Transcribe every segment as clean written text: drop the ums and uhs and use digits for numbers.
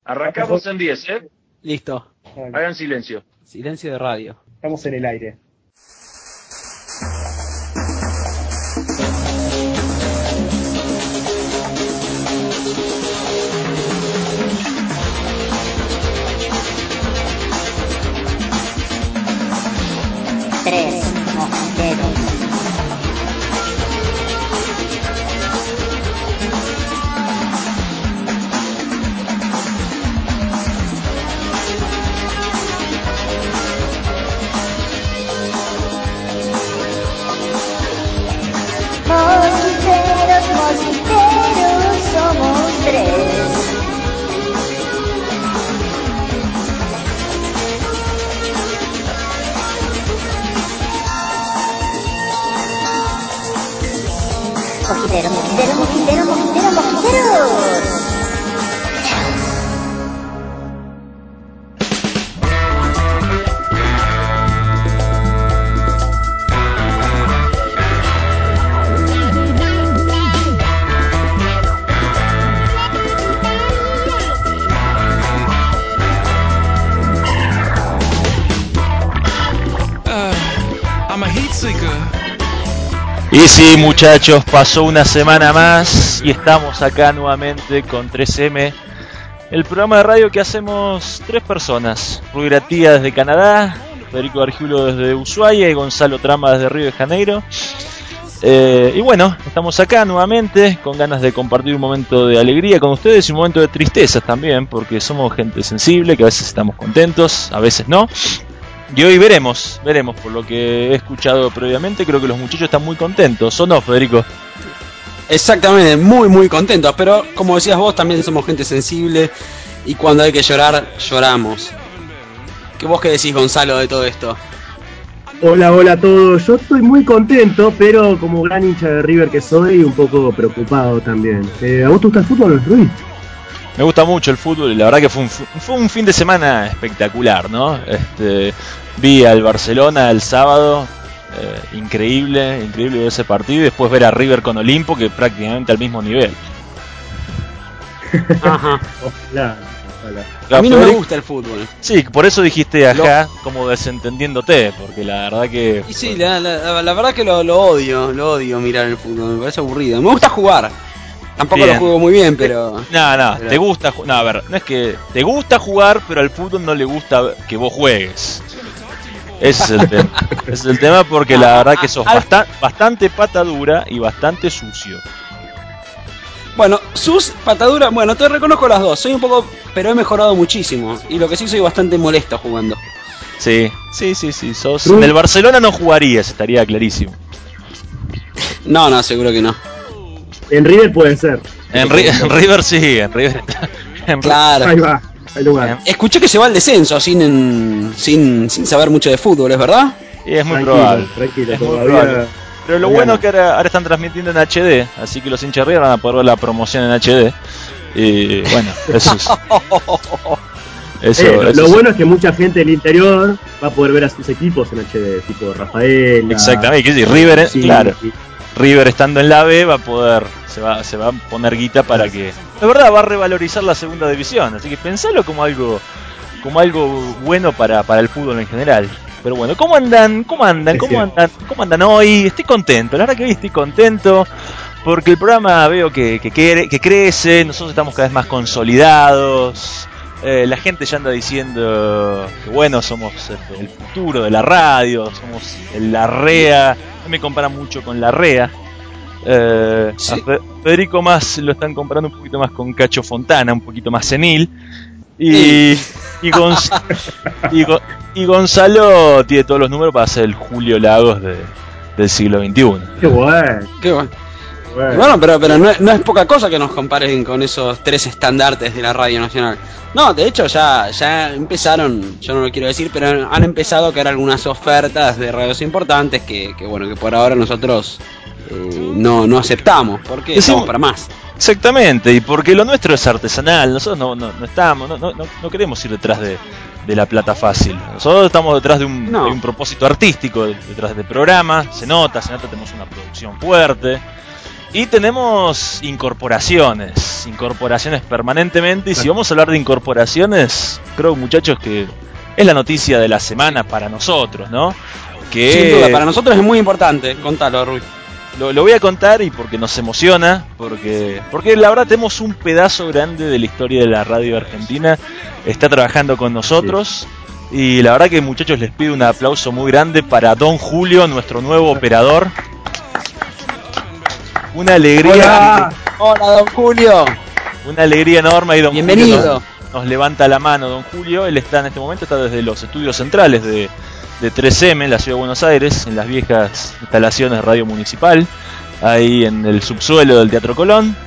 Arrancamos en 10, ¿eh? Listo. Hagan silencio. Silencio de radio. Estamos en el aire. Tres mosqueteros. Mosquiteros, mosquiteros, somos tres. Mosquiteros, mosquiteros, mosquiteros, mosquiteros, mosquiteros. Y sí, muchachos, pasó una semana más y estamos acá nuevamente con 3M, el programa de radio que hacemos tres personas: Rui Gratía desde Canadá, Federico Argiulo desde Ushuaia y Gonzalo Trama desde Río de Janeiro. Y bueno, estamos acá nuevamente con ganas de compartir un momento de alegría con ustedes y un momento de tristeza también, porque somos gente sensible, que a veces estamos contentos, a veces no. Y hoy veremos, por lo que he escuchado previamente, creo que los muchachos están muy contentos, ¿o no, Federico? Exactamente, muy muy contentos, pero como decías vos, también somos gente sensible y cuando hay que llorar, lloramos. ¿Qué vos qué decís, Gonzalo, de todo esto? Hola a todos. Yo estoy muy contento, pero como gran hincha de River que soy, un poco preocupado también. ¿A vos te gusta el fútbol, Ruiz? Me gusta mucho el fútbol y la verdad que fue un fin de semana espectacular, ¿no? Vi al Barcelona el sábado, increíble ver ese partido, y después ver a River con Olimpo, que prácticamente al mismo nivel. Ajá. Ojalá. A mí no me gusta el fútbol. Sí, por eso dijiste ajá, como desentendiéndote, porque la verdad que... Y sí, la verdad que lo odio mirar el fútbol, me parece aburrido. Me gusta jugar. Tampoco bien. Lo juego muy bien, pero... No, te gusta... No, a ver, no es que te gusta jugar, pero al fútbol no le gusta que vos juegues. Ese es el tema. Ese es el tema, porque la verdad que sos bastante patadura y bastante sucio. Bueno, patadura, bueno, te reconozco las dos. Soy un poco... pero he mejorado muchísimo. Y lo que sí, soy bastante molesto jugando. Sí. Sos... En el Barcelona no jugarías, estaría clarísimo. No, seguro que no. En River puede ser. En River sí, en River. Claro. Ahí va, hay lugar. Escuché que se va al descenso sin saber mucho de fútbol, ¿es verdad? Y es muy probable. Tranquilo, es muy probable. Pero lo bueno es que ahora están transmitiendo en HD, así que los hinchas de River van a poder ver la promoción en HD. Y bueno, eso es. Lo bueno es que mucha gente del interior va a poder ver a sus equipos en HD, tipo Rafael. Exactamente, y River, sí, claro. River estando en la B se va a poner guita para que, de verdad, va a revalorizar la segunda división, así que pensalo como algo bueno para el fútbol en general. Pero bueno, ¿cómo andan hoy? Estoy contento, la verdad que hoy estoy contento porque el programa veo que crece, nosotros estamos cada vez más consolidados. La gente ya anda diciendo que bueno, somos el futuro de la radio, somos la REA. Me comparan mucho con la REA. Sí. A Federico más lo están comparando un poquito más con Cacho Fontana, un poquito más senil. Y Gonzalo tiene todos los números para ser el Julio Lagos del siglo XXI. Qué bueno. Bueno, pero no es poca cosa que nos comparen con esos tres estandartes de la radio nacional. No, de hecho ya empezaron, yo no lo quiero decir, pero han empezado a caer algunas ofertas de radios importantes que por ahora nosotros no aceptamos, porque estamos para más. Exactamente, y porque lo nuestro es artesanal, nosotros no queremos ir detrás de la plata fácil. Nosotros estamos detrás de un propósito artístico, detrás del programa, se nota, tenemos una producción fuerte. Y tenemos incorporaciones permanentemente. Y si vamos a hablar de incorporaciones, creo, muchachos, que es la noticia de la semana para nosotros, ¿no? Que Sin duda, para nosotros es muy importante. Contalo, Rui. Lo voy a contar y porque nos emociona, porque la verdad tenemos un pedazo grande de la historia de la radio argentina, está trabajando con nosotros, y la verdad que, muchachos, les pido un aplauso muy grande para Don Julio, nuestro nuevo operador. Una alegría. Hola, Don Julio. Una alegría enorme, y Don Bienvenido. Julio nos levanta la mano. Don Julio, él está en este momento, está desde los estudios centrales de 3M en la ciudad de Buenos Aires, en las viejas instalaciones de Radio Municipal, ahí en el subsuelo del Teatro Colón.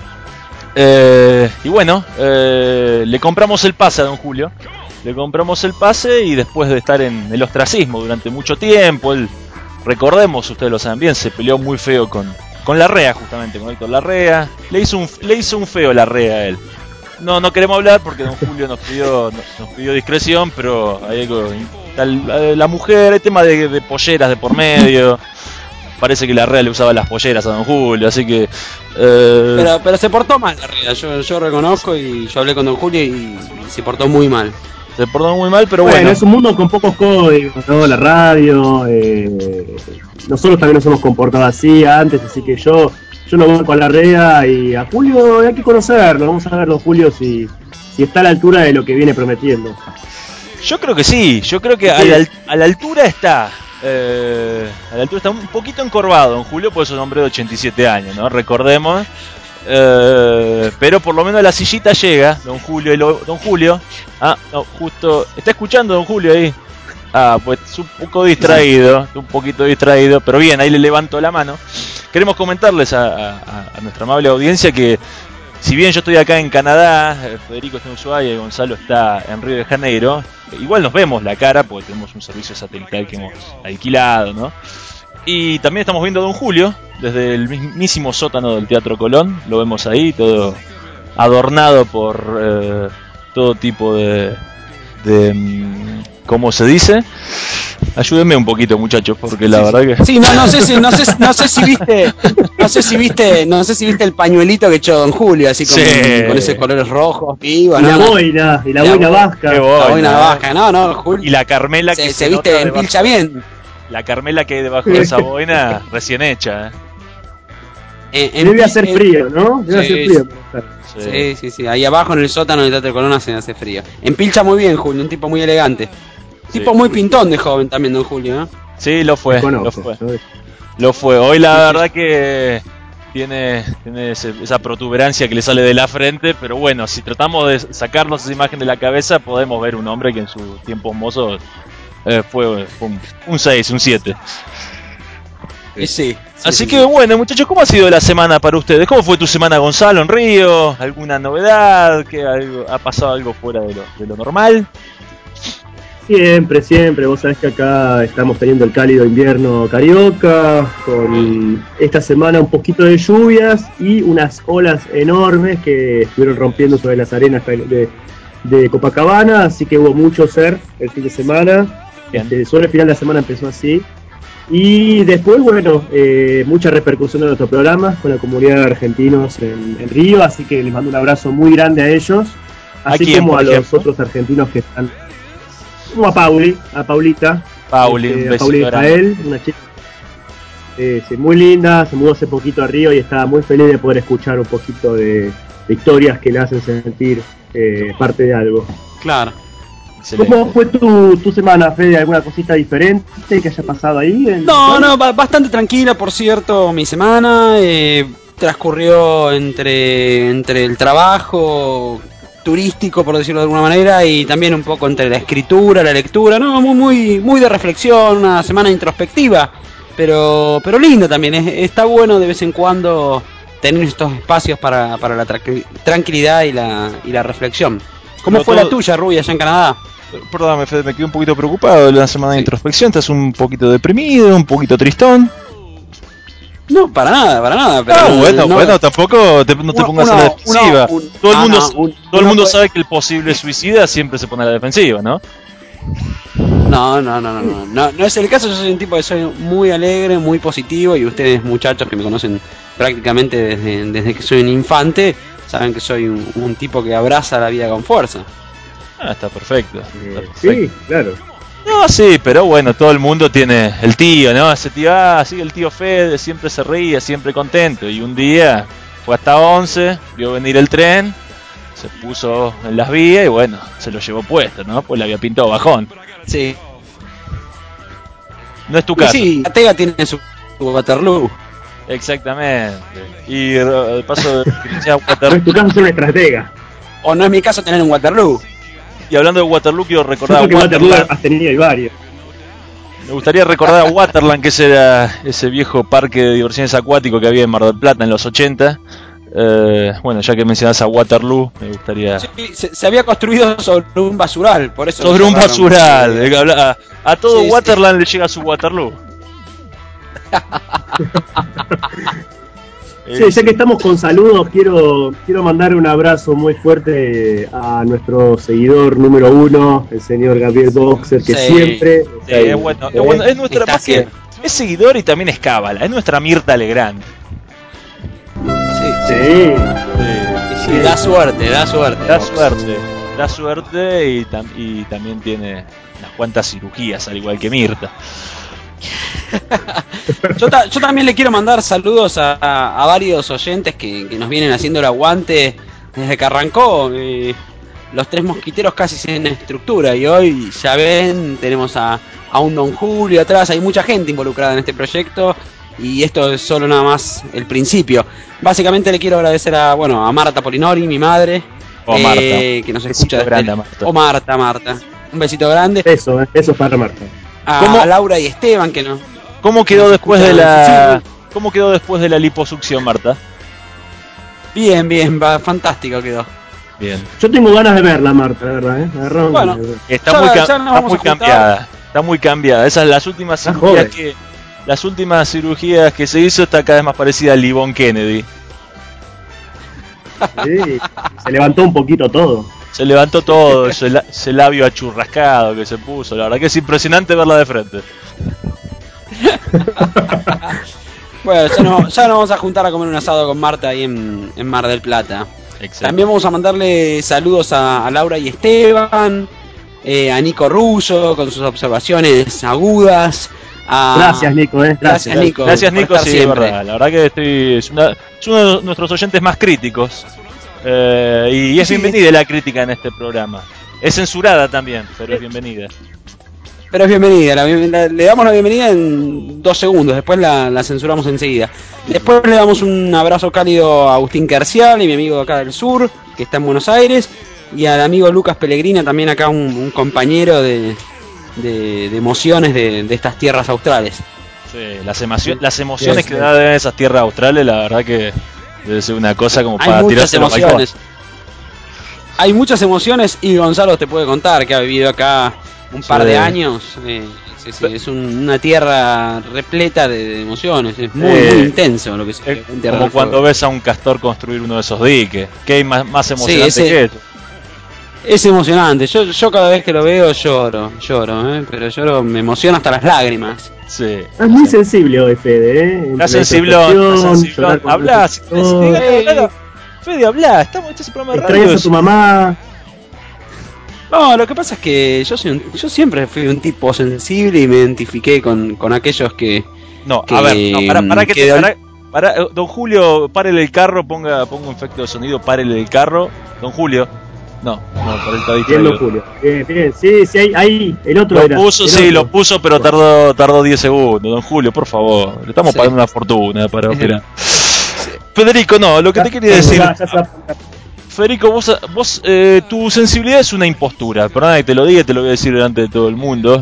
Y bueno, le compramos el pase a Don Julio. Le compramos el pase, y después de estar en el ostracismo durante mucho tiempo, él, recordemos, ustedes lo saben bien, se peleó muy feo con Larrea, justamente, con Héctor Larrea. Le hizo un feo Larrea a él. No queremos hablar porque Don Julio nos pidió discreción, pero hay algo, la mujer, el tema de polleras de por medio. Parece que Larrea le usaba las polleras a Don Julio, así que Pero se portó mal Larrea, yo reconozco, y yo hablé con Don Julio y se portó muy mal. Se portó muy mal, pero bueno. Es un mundo con pocos códigos, ¿no? La radio, nosotros también nos hemos comportado así antes, así que yo no voy con Larrea, y a Julio hay que conocerlo. Vamos a ver, Don Julio, si está a la altura de lo que viene prometiendo. Yo creo que sí, yo creo que a la altura está. A la altura está un poquito encorvado Don Julio, por eso es un hombre de 87 años, ¿no? Recordemos. Pero por lo menos a la sillita llega Don Julio. Don Julio. Ah, no, justo. ¿Está escuchando Don Julio ahí? Ah, pues un poco distraído, un poquito distraído, pero bien, ahí le levanto la mano. Queremos comentarles a nuestra amable audiencia que, si bien yo estoy acá en Canadá, Federico está en Ushuaia y Gonzalo está en Río de Janeiro, igual nos vemos la cara porque tenemos un servicio satelital que hemos alquilado, ¿no? Y también estamos viendo a Don Julio desde el mismísimo sótano del Teatro Colón. Lo vemos ahí, todo adornado por todo tipo de ¿cómo se dice? Ayúdenme un poquito, muchachos, porque la verdad que sí, no sé si viste el pañuelito que echó Don Julio, así con esos colores rojos, vivos, y la boina vasca. La boina vasca, no, Julio. Y la Carmela que se viste en pilcha bien. La Carmela que hay debajo de esa boina recién hecha, Debe hacer frío, ¿no? Debe hacer frío. Sí. Ahí abajo en el sótano del Teatro Colón hace frío. Empilcha muy bien, Julio, un tipo muy elegante. Tipo muy pintón de joven también, Don Julio, ¿no? Sí, lo fue. Hoy la verdad que tiene esa protuberancia que le sale de la frente, pero bueno, si tratamos de sacarnos esa imagen de la cabeza, podemos ver un hombre que en su tiempo mozo fue un 6, un 7. Sí. Así que bueno, muchachos, ¿cómo ha sido la semana para ustedes? ¿Cómo fue tu semana, Gonzalo, en Río? ¿Alguna novedad? ¿Ha pasado algo fuera de lo normal? Siempre. Vos sabés que acá estamos teniendo el cálido invierno carioca, con esta semana un poquito de lluvias y unas olas enormes que estuvieron rompiendo sobre las arenas de Copacabana, así que hubo mucho surf el fin de semana. Solo el final de la semana empezó así. Y después, bueno, mucha repercusión de nuestro programa con la comunidad de argentinos en Río, así que les mando un abrazo muy grande a ellos, así como a los otros argentinos que están, como a Paulita, a Pauli Israel, una chica muy linda, se mudó hace poquito a Río y estaba muy feliz de poder escuchar un poquito de historias que le hacen sentir parte de algo. Claro. Excelente. ¿Cómo fue tu semana, Fede? ¿Alguna cosita diferente que haya pasado ahí? No, bastante tranquila, por cierto, mi semana. Transcurrió entre el trabajo turístico, por decirlo de alguna manera, y también un poco entre la escritura, la lectura, no, muy de reflexión, una semana introspectiva, pero lindo también. Está bueno de vez en cuando tener estos espacios para la tranquilidad y la reflexión. ¿Cómo fue la tuya, Rubia, allá en Canadá? Perdóname, Fede, me quedé un poquito preocupado de la semana de introspección. ¿Estás un poquito deprimido, un poquito tristón? No, para nada. Pero bueno, tampoco no te pongas a la defensiva. Todo el mundo sabe que el posible suicida siempre se pone a la defensiva, ¿no? No es el caso. Yo soy un tipo que soy muy alegre, muy positivo, y ustedes, muchachos que me conocen prácticamente desde que soy un infante, saben que soy un tipo que abraza la vida con fuerza. Está perfecto. Sí, claro. No, sí, pero bueno, todo el mundo tiene el tío, ¿no? Ese tío, sí, el tío Fede siempre se ríe, siempre contento. Y un día fue hasta 11, vio venir el tren, se puso en las vías y bueno, se lo llevó puesto, ¿no? Pues le había pintado bajón. Sí. No es tu caso. Sí, Atega tiene su Waterloo. Exactamente. Y el paso de No es tu caso, es una estratega. O no es mi caso tener un Waterloo. Y hablando de Waterloo, quiero recordar Yo a creo que Waterloo Waterland. has tenido varios. Me gustaría recordar a Waterland, que era ese viejo parque de diversiones acuático que había en Mar del Plata en los 80. Bueno, ya que mencionas a Waterloo, me gustaría... Sí, se había construido sobre un basural, por eso. Sobre un cerraron. basural. A todo Sí, Waterland le llega su Waterloo. Sí, ya que estamos con saludos, quiero mandar un abrazo muy fuerte a nuestro seguidor número 1, el señor Gabriel Boxer, que Sí, siempre... Sí, es bueno, es nuestra Está más que- siempre. es seguidor y también es cábala, es nuestra Mirta Legrand. Sí. Sí, da suerte. Da Boxer. suerte y también tiene unas cuantas cirugías, al igual que Mirta. Yo también le quiero mandar saludos a varios oyentes que nos vienen haciendo el aguante desde que arrancó los Tres Mosquiteros casi sin estructura, y hoy ya ven, tenemos a un Don Julio atrás, hay mucha gente involucrada en este proyecto, y esto es solo nada más el principio. Básicamente le quiero agradecer a Marta Polinori, mi madre, Marta, que nos escucha besito grande a Marta. o Marta, un besito grande. Eso es para Marta. ¿Cómo? A Laura y Esteban, que no. ¿Cómo quedó Nos después de escuchan. ¿Cómo quedó después de la liposucción, Marta? Bien, fantástico quedó. Bien. Yo tengo ganas de verla, Marta, la verdad, ¿eh? Agarrón, Bueno. Está Ya muy, nos está vamos muy a juntar. cambiada. Está muy cambiada. Esas las últimas Está cirugías joven. las últimas cirugías que se hizo, está cada vez más parecida a Livon Kennedy. Sí, se levantó un poquito todo. Se levantó todo, ese labio achurrascado que se puso. La verdad que es impresionante verla de frente. Bueno, ya nos vamos a juntar a comer un asado con Marta ahí en Mar del Plata. Exacto. También vamos a mandarle saludos a Laura y Esteban, a Nico Rullo con sus observaciones agudas. Gracias, Nico, Gracias, Nico. Gracias, por Nico, estar sí, es siempre. verdad. La verdad que es uno de nuestros oyentes más críticos. Y es Sí. bienvenida la crítica en este programa. Es censurada también, pero es bienvenida. Pero es bienvenida, le damos la bienvenida en 2 segundos, después la censuramos enseguida. Después le damos un abrazo cálido a Agustín Quercial y mi amigo de acá del sur, que está en Buenos Aires, y al amigo Lucas Pellegrina, también acá un compañero de emociones de estas tierras australes. Sí, las emociones que dan en esas tierras australes, la verdad que debe ser una cosa como para Hay muchas tirarse los emociones. Hay muchas emociones, y Gonzalo te puede contar que ha vivido acá un par de años. Es una tierra repleta de emociones. Es muy intenso lo que se vive en Tierra como del cuando Fuego. ves a un castor construir uno de esos diques. ¿Qué hay más emocionante Sí, que eso? Es emocionante. Yo cada vez que lo veo lloro, pero lloro, me emociona hasta las lágrimas. Sí. Es muy sensible hoy, Fede, ¿eh? Entre Está la sensiblón. introspección, llorar con Habla, la Fede, habla. Este es un programa de extrañas radio. a tu mamá. No, lo que pasa es que yo siempre fui un tipo sensible y me identifiqué con aquellos que... No, que- a ver, no, para que que te... de- Don Julio, párele el carro, ponga un efecto de sonido, párele el carro. Don Julio. No, por él está Bien, distraído. don Julio. Bien. Sí, ahí, el otro Lo era. puso, el sí, otro. lo puso, pero tardó 10 segundos. Don Julio, por favor, le estamos Sí. pagando una fortuna para operar. Federico, no, lo que te quería decir, Ya se va a apuntar. Federico, vos tu sensibilidad es una impostura. Perdona que te lo diga, te lo voy a decir delante de todo el mundo.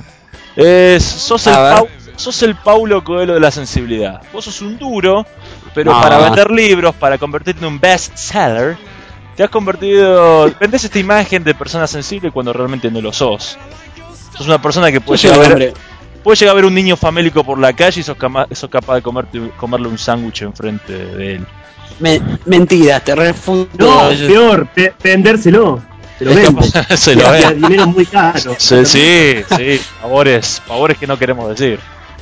Sos el Paulo Coelho de la sensibilidad. Vos sos un duro, pero No. para vender libros, para convertirte en un bestseller, te has convertido... Vendés esta imagen de persona sensible cuando realmente no lo sos. Sos una persona que puede Yo soy llegar a un ver... hombre. Puedes llegar a ver un niño famélico por la calle y sos capaz de comerle un sándwich enfrente de él. Mentira, te refuto. No, peor, vendérselo. Se lo venden. Se lo Y a ven. dinero muy caro. Sí, favores que no queremos decir.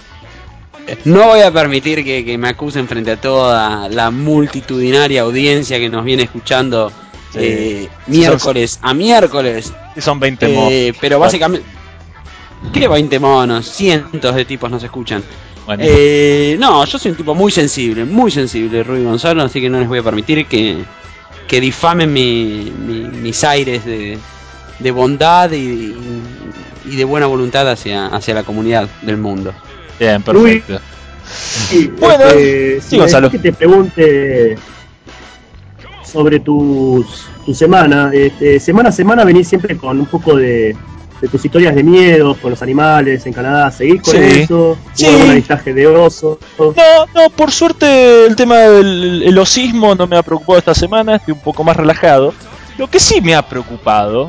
No voy a permitir que me acusen frente a toda la multitudinaria audiencia que nos viene escuchando Sí. miércoles a miércoles. Y son 20 monos. Pero básicamente... ¿Qué 20 monos? Cientos de tipos nos escuchan. Bueno. No, yo soy un tipo muy sensible, Ruy Gonzalo, así que no les voy a permitir que difamen mis aires de bondad y de buena voluntad hacia la comunidad del mundo. Bien, perfecto. Sí, Bueno, si sí, me Gonzalo. dejas que te pregunte sobre tu semana. Semana a semana venís siempre con un poco de tus historias de miedo con los animales en Canadá. ¿Seguís con Sí. eso? Sí. ¿Hubo algún avistaje de oso? No, por suerte el tema del osismo no me ha preocupado esta semana, estoy un poco más relajado. Lo que sí me ha preocupado,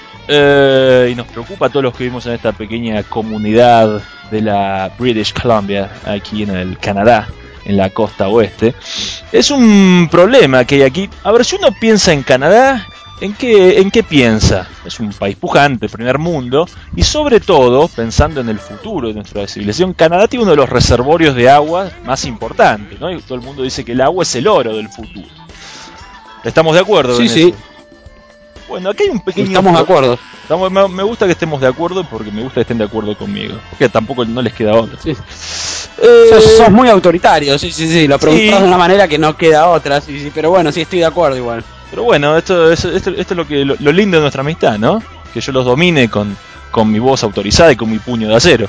y nos preocupa a todos los que vivimos en esta pequeña comunidad de la British Columbia, aquí en el Canadá, en la costa oeste, es un problema que hay aquí. A ver, si uno piensa en Canadá, ¿en qué piensa? Es un país pujante, primer mundo, y sobre todo, pensando en el futuro de nuestra civilización, Canadá tiene uno de los reservorios de agua más importantes, ¿no? Y todo el mundo dice que el agua es el oro del futuro. ¿Estamos de acuerdo en Sí. eso? Bueno, aquí hay un pequeño... Estamos de acuerdo. Me gusta que estemos de acuerdo porque me gusta que estén de acuerdo conmigo. Porque tampoco no les queda otra. Sí. Sos muy autoritario, sí. Lo preguntás de una manera que no queda otra, sí. Pero bueno, sí, estoy de acuerdo igual. Pero bueno, esto es lo lindo de nuestra amistad, ¿no? Que yo los domine con mi voz autorizada y con mi puño de acero.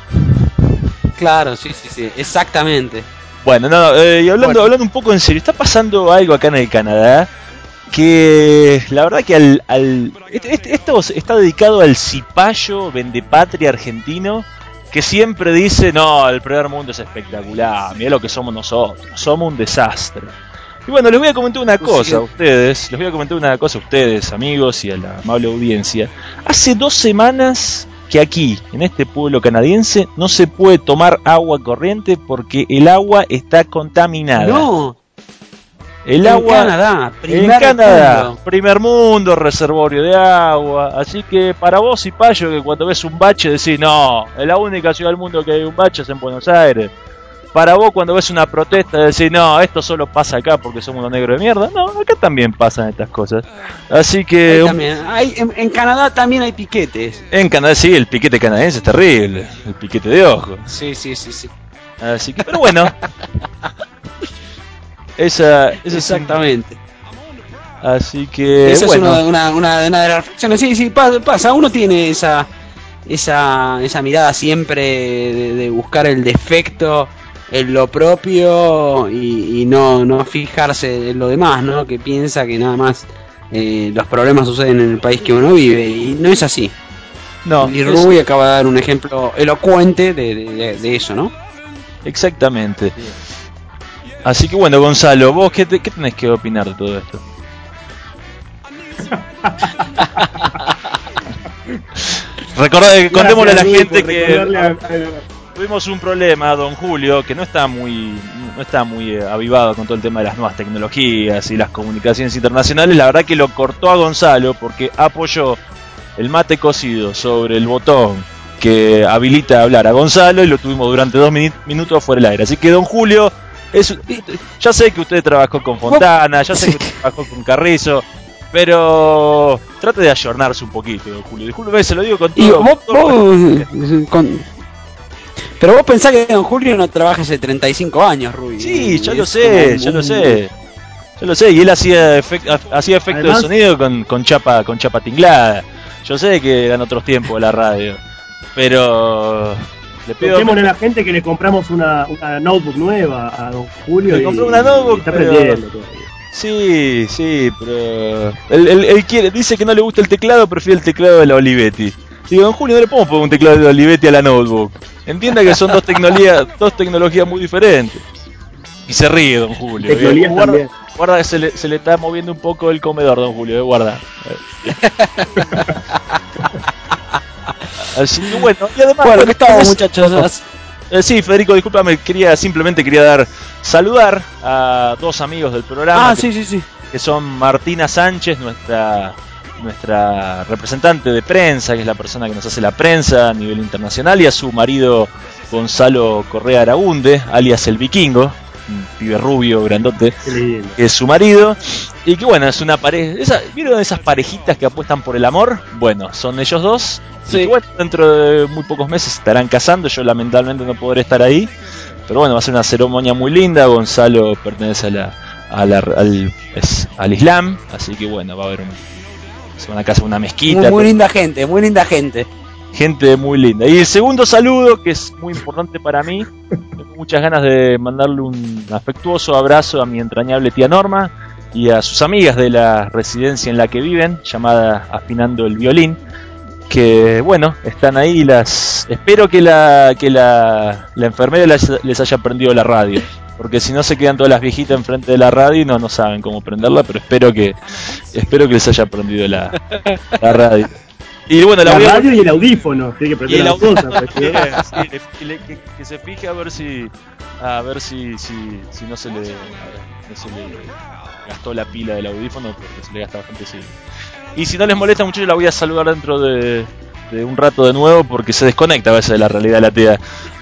Claro, sí, exactamente. Bueno, y hablando un poco en serio, está pasando algo acá en el Canadá que la verdad que esto está dedicado al cipayo vendepatria argentino que siempre dice, no, el primer mundo es espectacular, mirá lo que somos nosotros, somos un desastre. Y bueno, les voy a comentar una cosa a ustedes, amigos, y a la amable audiencia. Hace 2 semanas que aquí, en este pueblo canadiense, no se puede tomar agua corriente porque el agua está contaminada. No. El en agua Canadá, primer mundo, reservorio de agua. Así que para vos, cipayo, que cuando ves un bache decís, no, es la única ciudad del mundo que hay un bache es en Buenos Aires. Para vos, cuando ves una protesta, decís, no, esto solo pasa acá porque somos unos negros de mierda. No, acá también pasan estas cosas. Así que... en Canadá también hay piquetes. En Canadá sí, el piquete canadiense es terrible. El piquete de ojo. Sí. Así que, pero bueno. Esa exactamente. Así que... Esa bueno. es una de las reflexiones. Sí, pasa. Uno tiene esa mirada siempre de buscar el defecto en lo propio y no fijarse en lo demás, ¿no? Que piensa que nada más los problemas suceden en el país que uno vive y no es así. No. Y Rubí acaba de dar un ejemplo elocuente de eso, ¿no? Exactamente. Así que bueno, Gonzalo, vos qué tenés que opinar de todo esto. Contémosle a la gente que tuvimos un problema, don Julio, que no está muy avivado con todo el tema de las nuevas tecnologías y las comunicaciones internacionales. La verdad que lo cortó a Gonzalo porque apoyó el mate cocido sobre el botón que habilita a hablar a Gonzalo y lo tuvimos durante 2 minutos fuera del aire. Así que don Julio, ya sé que usted trabajó con Fontana, ya sé que usted trabajó con Carrizo, pero trate de ayornarse un poquito, don Julio. Disculpe, se lo digo con todo. Pero vos pensás que don Julio no trabaja hace 35 años, Rubí. Sí, yo lo sé. Y él hacía efecto de sonido con chapa tinglada. Yo sé que eran otros tiempos la radio, pero le pido... Contémosle a la gente que le compramos una notebook nueva a don Julio. Le compró una notebook, está aprendiendo todavía. Sí, pero él dice que no le gusta el teclado, prefiere el teclado de la Olivetti. Digo, don Julio, no le podemos poner un teclado de la Olivetti a la notebook. Entienda que son dos tecnologías muy diferentes. Y se ríe, don Julio. Guarda que se le está moviendo un poco el comedor, don Julio, guarda. Así que bueno, y además... Bueno, ¿qué estamos, muchachos? Sí, Federico, discúlpame, simplemente quería saludar a 2 amigos del programa. Sí. Que son Martina Sánchez, nuestra nuestra representante de prensa, que es la persona que nos hace la prensa a nivel internacional, y a su marido Gonzalo Correa Aragunde, alias el Vikingo, un pibe rubio, grandote, que es su marido, y que bueno, es una pareja. ¿Vieron esas parejitas que apuestan por el amor? Bueno, son ellos dos. Sí. Y que, bueno, dentro de muy pocos meses se estarán casando. Yo lamentablemente no podré estar ahí, pero bueno, va a ser una ceremonia muy linda. Gonzalo pertenece al Islam, así que bueno, va a haber se van a casar una mezquita. Muy linda gente, muy linda gente. Gente muy linda. Y el segundo saludo, que es muy importante para mí, tengo muchas ganas de mandarle un afectuoso abrazo a mi entrañable tía Norma y a sus amigas de la residencia en la que viven, llamada Afinando el Violín, que bueno, están ahí. Espero que la enfermera les haya prendido la radio, porque si no se quedan todas las viejitas enfrente de la radio y no saben cómo prenderla, pero espero que les haya prendido la radio. Y bueno, la radio y el audífono, tiene que prender las cosas. Que se fije a ver si no se le gastó la pila del audífono, porque se le gasta bastante seguido. Y si no les molesta mucho, yo la voy a saludar dentro de un rato de nuevo, porque se desconecta a veces de la realidad de la tía.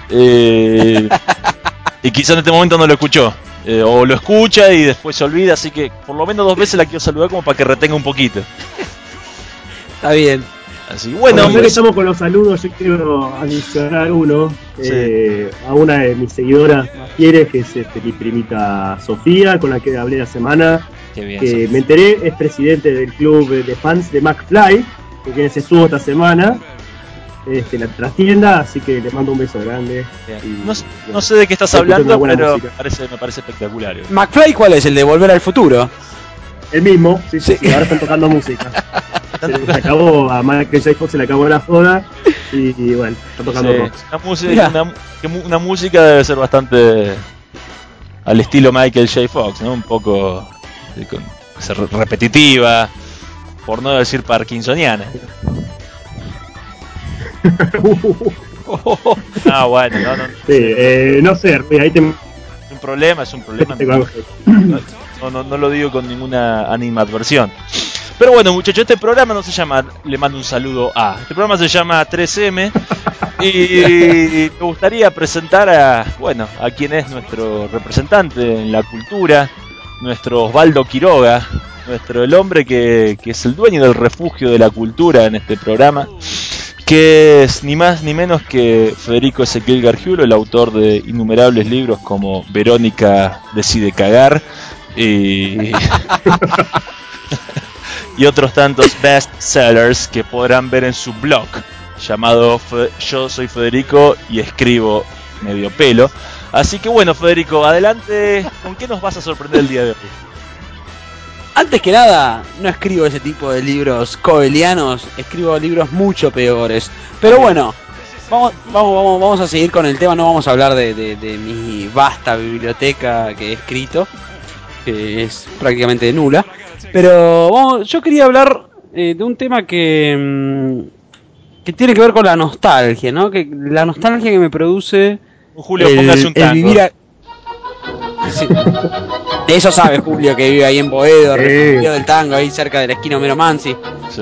Y quizá en este momento no lo escuchó, o lo escucha y después se olvida, así que por lo menos 2 veces la quiero saludar como para que retenga un poquito. Está bien. Así que bueno, ya que estamos con los saludos, yo quiero adicionar uno a una de mis seguidoras más fieles, que es mi primita Sofía, con la que hablé la semana. Qué bien, que me enteré, es presidente del club de fans de McFly, con quienes estuvo esta semana en la trastienda, así que le mando un beso grande. No sé de qué estás hablando, pero me parece espectacular. ¿McFly cuál es? ¿El de Volver al Futuro? El mismo, sí. Ahora están tocando música. Se acabó, a Michael J. Fox se le acabó la joda y bueno, está tocando rock. Una música debe ser bastante al estilo Michael J. Fox, ¿no? Un poco repetitiva, por no decir parkinsoniana. Bueno, no. Sí, no sé, ahí te... Es un problema. No lo digo con ninguna animadversión. Pero bueno, muchachos, este programa no se llama Le mando un saludo a. Este programa se llama 3M. Y me gustaría presentar a quien es nuestro representante en la cultura, nuestro Osvaldo Quiroga, el hombre que es el dueño del refugio de la cultura en este programa, que es ni más ni menos que Federico Ezequiel Gargiulo, el autor de innumerables libros como Verónica decide cagar y otros tantos bestsellers que podrán ver en su blog llamado Yo soy Federico y escribo medio pelo. Así que bueno, Federico, adelante, ¿con qué nos vas a sorprender el día de hoy? Antes que nada, no escribo ese tipo de libros coelianos, escribo libros mucho peores. Pero bueno, vamos a seguir con el tema, no vamos a hablar de mi vasta biblioteca que he escrito, que es prácticamente nula. Pero yo quería hablar de un tema que tiene que ver con la nostalgia, ¿no? Que la nostalgia que me produce Julio, póngase un tango. Vivir sí. De eso sabe Julio, que vive ahí en Boedo, refugio del tango, ahí cerca de la esquina Homero Mansi. Sí.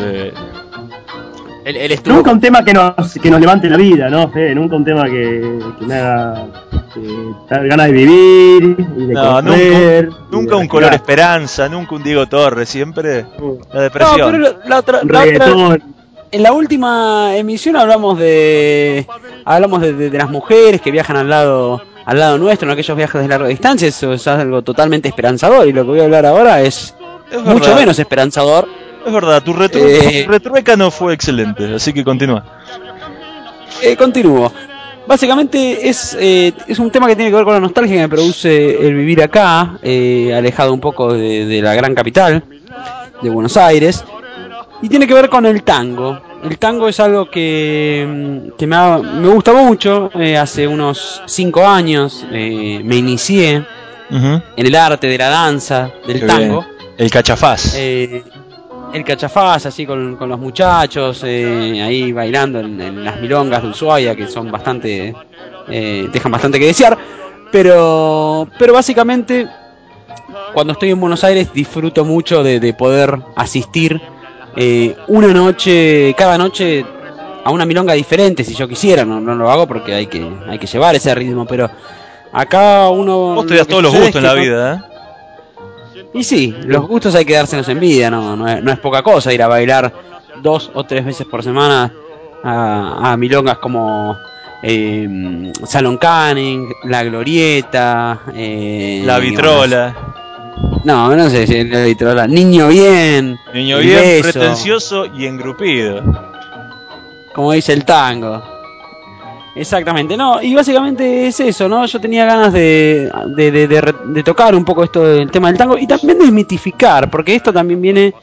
Él estuvo... Nunca un tema que nos levante la vida, ¿no? Nunca un tema que me haga ganas de vivir y de correr. Nunca un color esperanza, nunca un Diego Torres, siempre la depresión. No, pero la otra, en la última emisión hablamos de las mujeres que viajan al lado nuestro, en aquellos viajes de larga distancia. Eso es algo totalmente esperanzador, y lo que voy a hablar ahora es mucho menos esperanzador. Es verdad, tu retrueca no fue excelente, así que continúa. Continúo. Básicamente es un tema que tiene que ver con la nostalgia que me produce el vivir acá, alejado un poco de la gran capital, de Buenos Aires, y tiene que ver con el tango. El tango es algo que me gusta mucho. Hace unos 5 años me inicié en el arte de la danza, del tango. Bien. El cachafaz. El cachafaz, así con los muchachos, ahí bailando en las milongas de Ushuaia, que son bastante, dejan bastante que desear. Pero básicamente, cuando estoy en Buenos Aires disfruto mucho de poder asistir una noche, cada noche a una milonga diferente, si yo quisiera. No lo hago porque hay que llevar ese ritmo, pero acá uno... Vos te das todos los gustos en la vida, ¿eh? Y sí, los gustos hay que dárselos en vida, no es poca cosa ir a bailar 2 o 3 veces por semana a milongas como Salon Canning, La Glorieta, La Vitrola. No sé si La Vitrola. Niño Bien, Niño El bien, Beso, pretencioso y engrupido. como dice el tango. Exactamente, no, y básicamente es eso, ¿no? Yo tenía ganas de tocar un poco esto del tema del tango y también desmitificar, porque esto también viene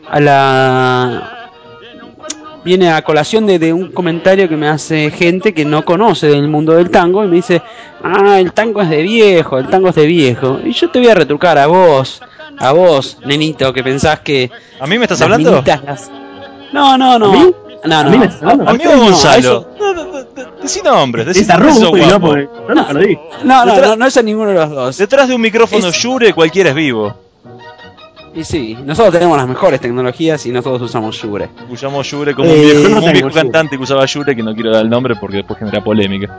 a colación de un comentario que me hace gente que no conoce del mundo del tango y me dice, el tango es de viejo, el tango es de viejo. Y yo te voy a retrucar a vos, nenito, que pensás que... ¿A mí me estás las hablando? minitas No. ¿A mí? No, ¿A mí me estás hablando? A mí ustedes o no, Gonzalo. eso- Decí nombres, decí Esa nombres, sos Rubio, guapo. porque yo nunca lo dije. No es a ninguno de los dos. Detrás de un micrófono Es- Shure cualquiera es vivo. Y sí, nosotros tenemos las mejores tecnologías y nosotros usamos Shure. Usamos Shure como un yo viejo, no como un tengo viejo Shure. cantante que usaba Shure, que no quiero dar el nombre porque después genera polémica.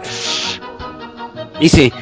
Y sí,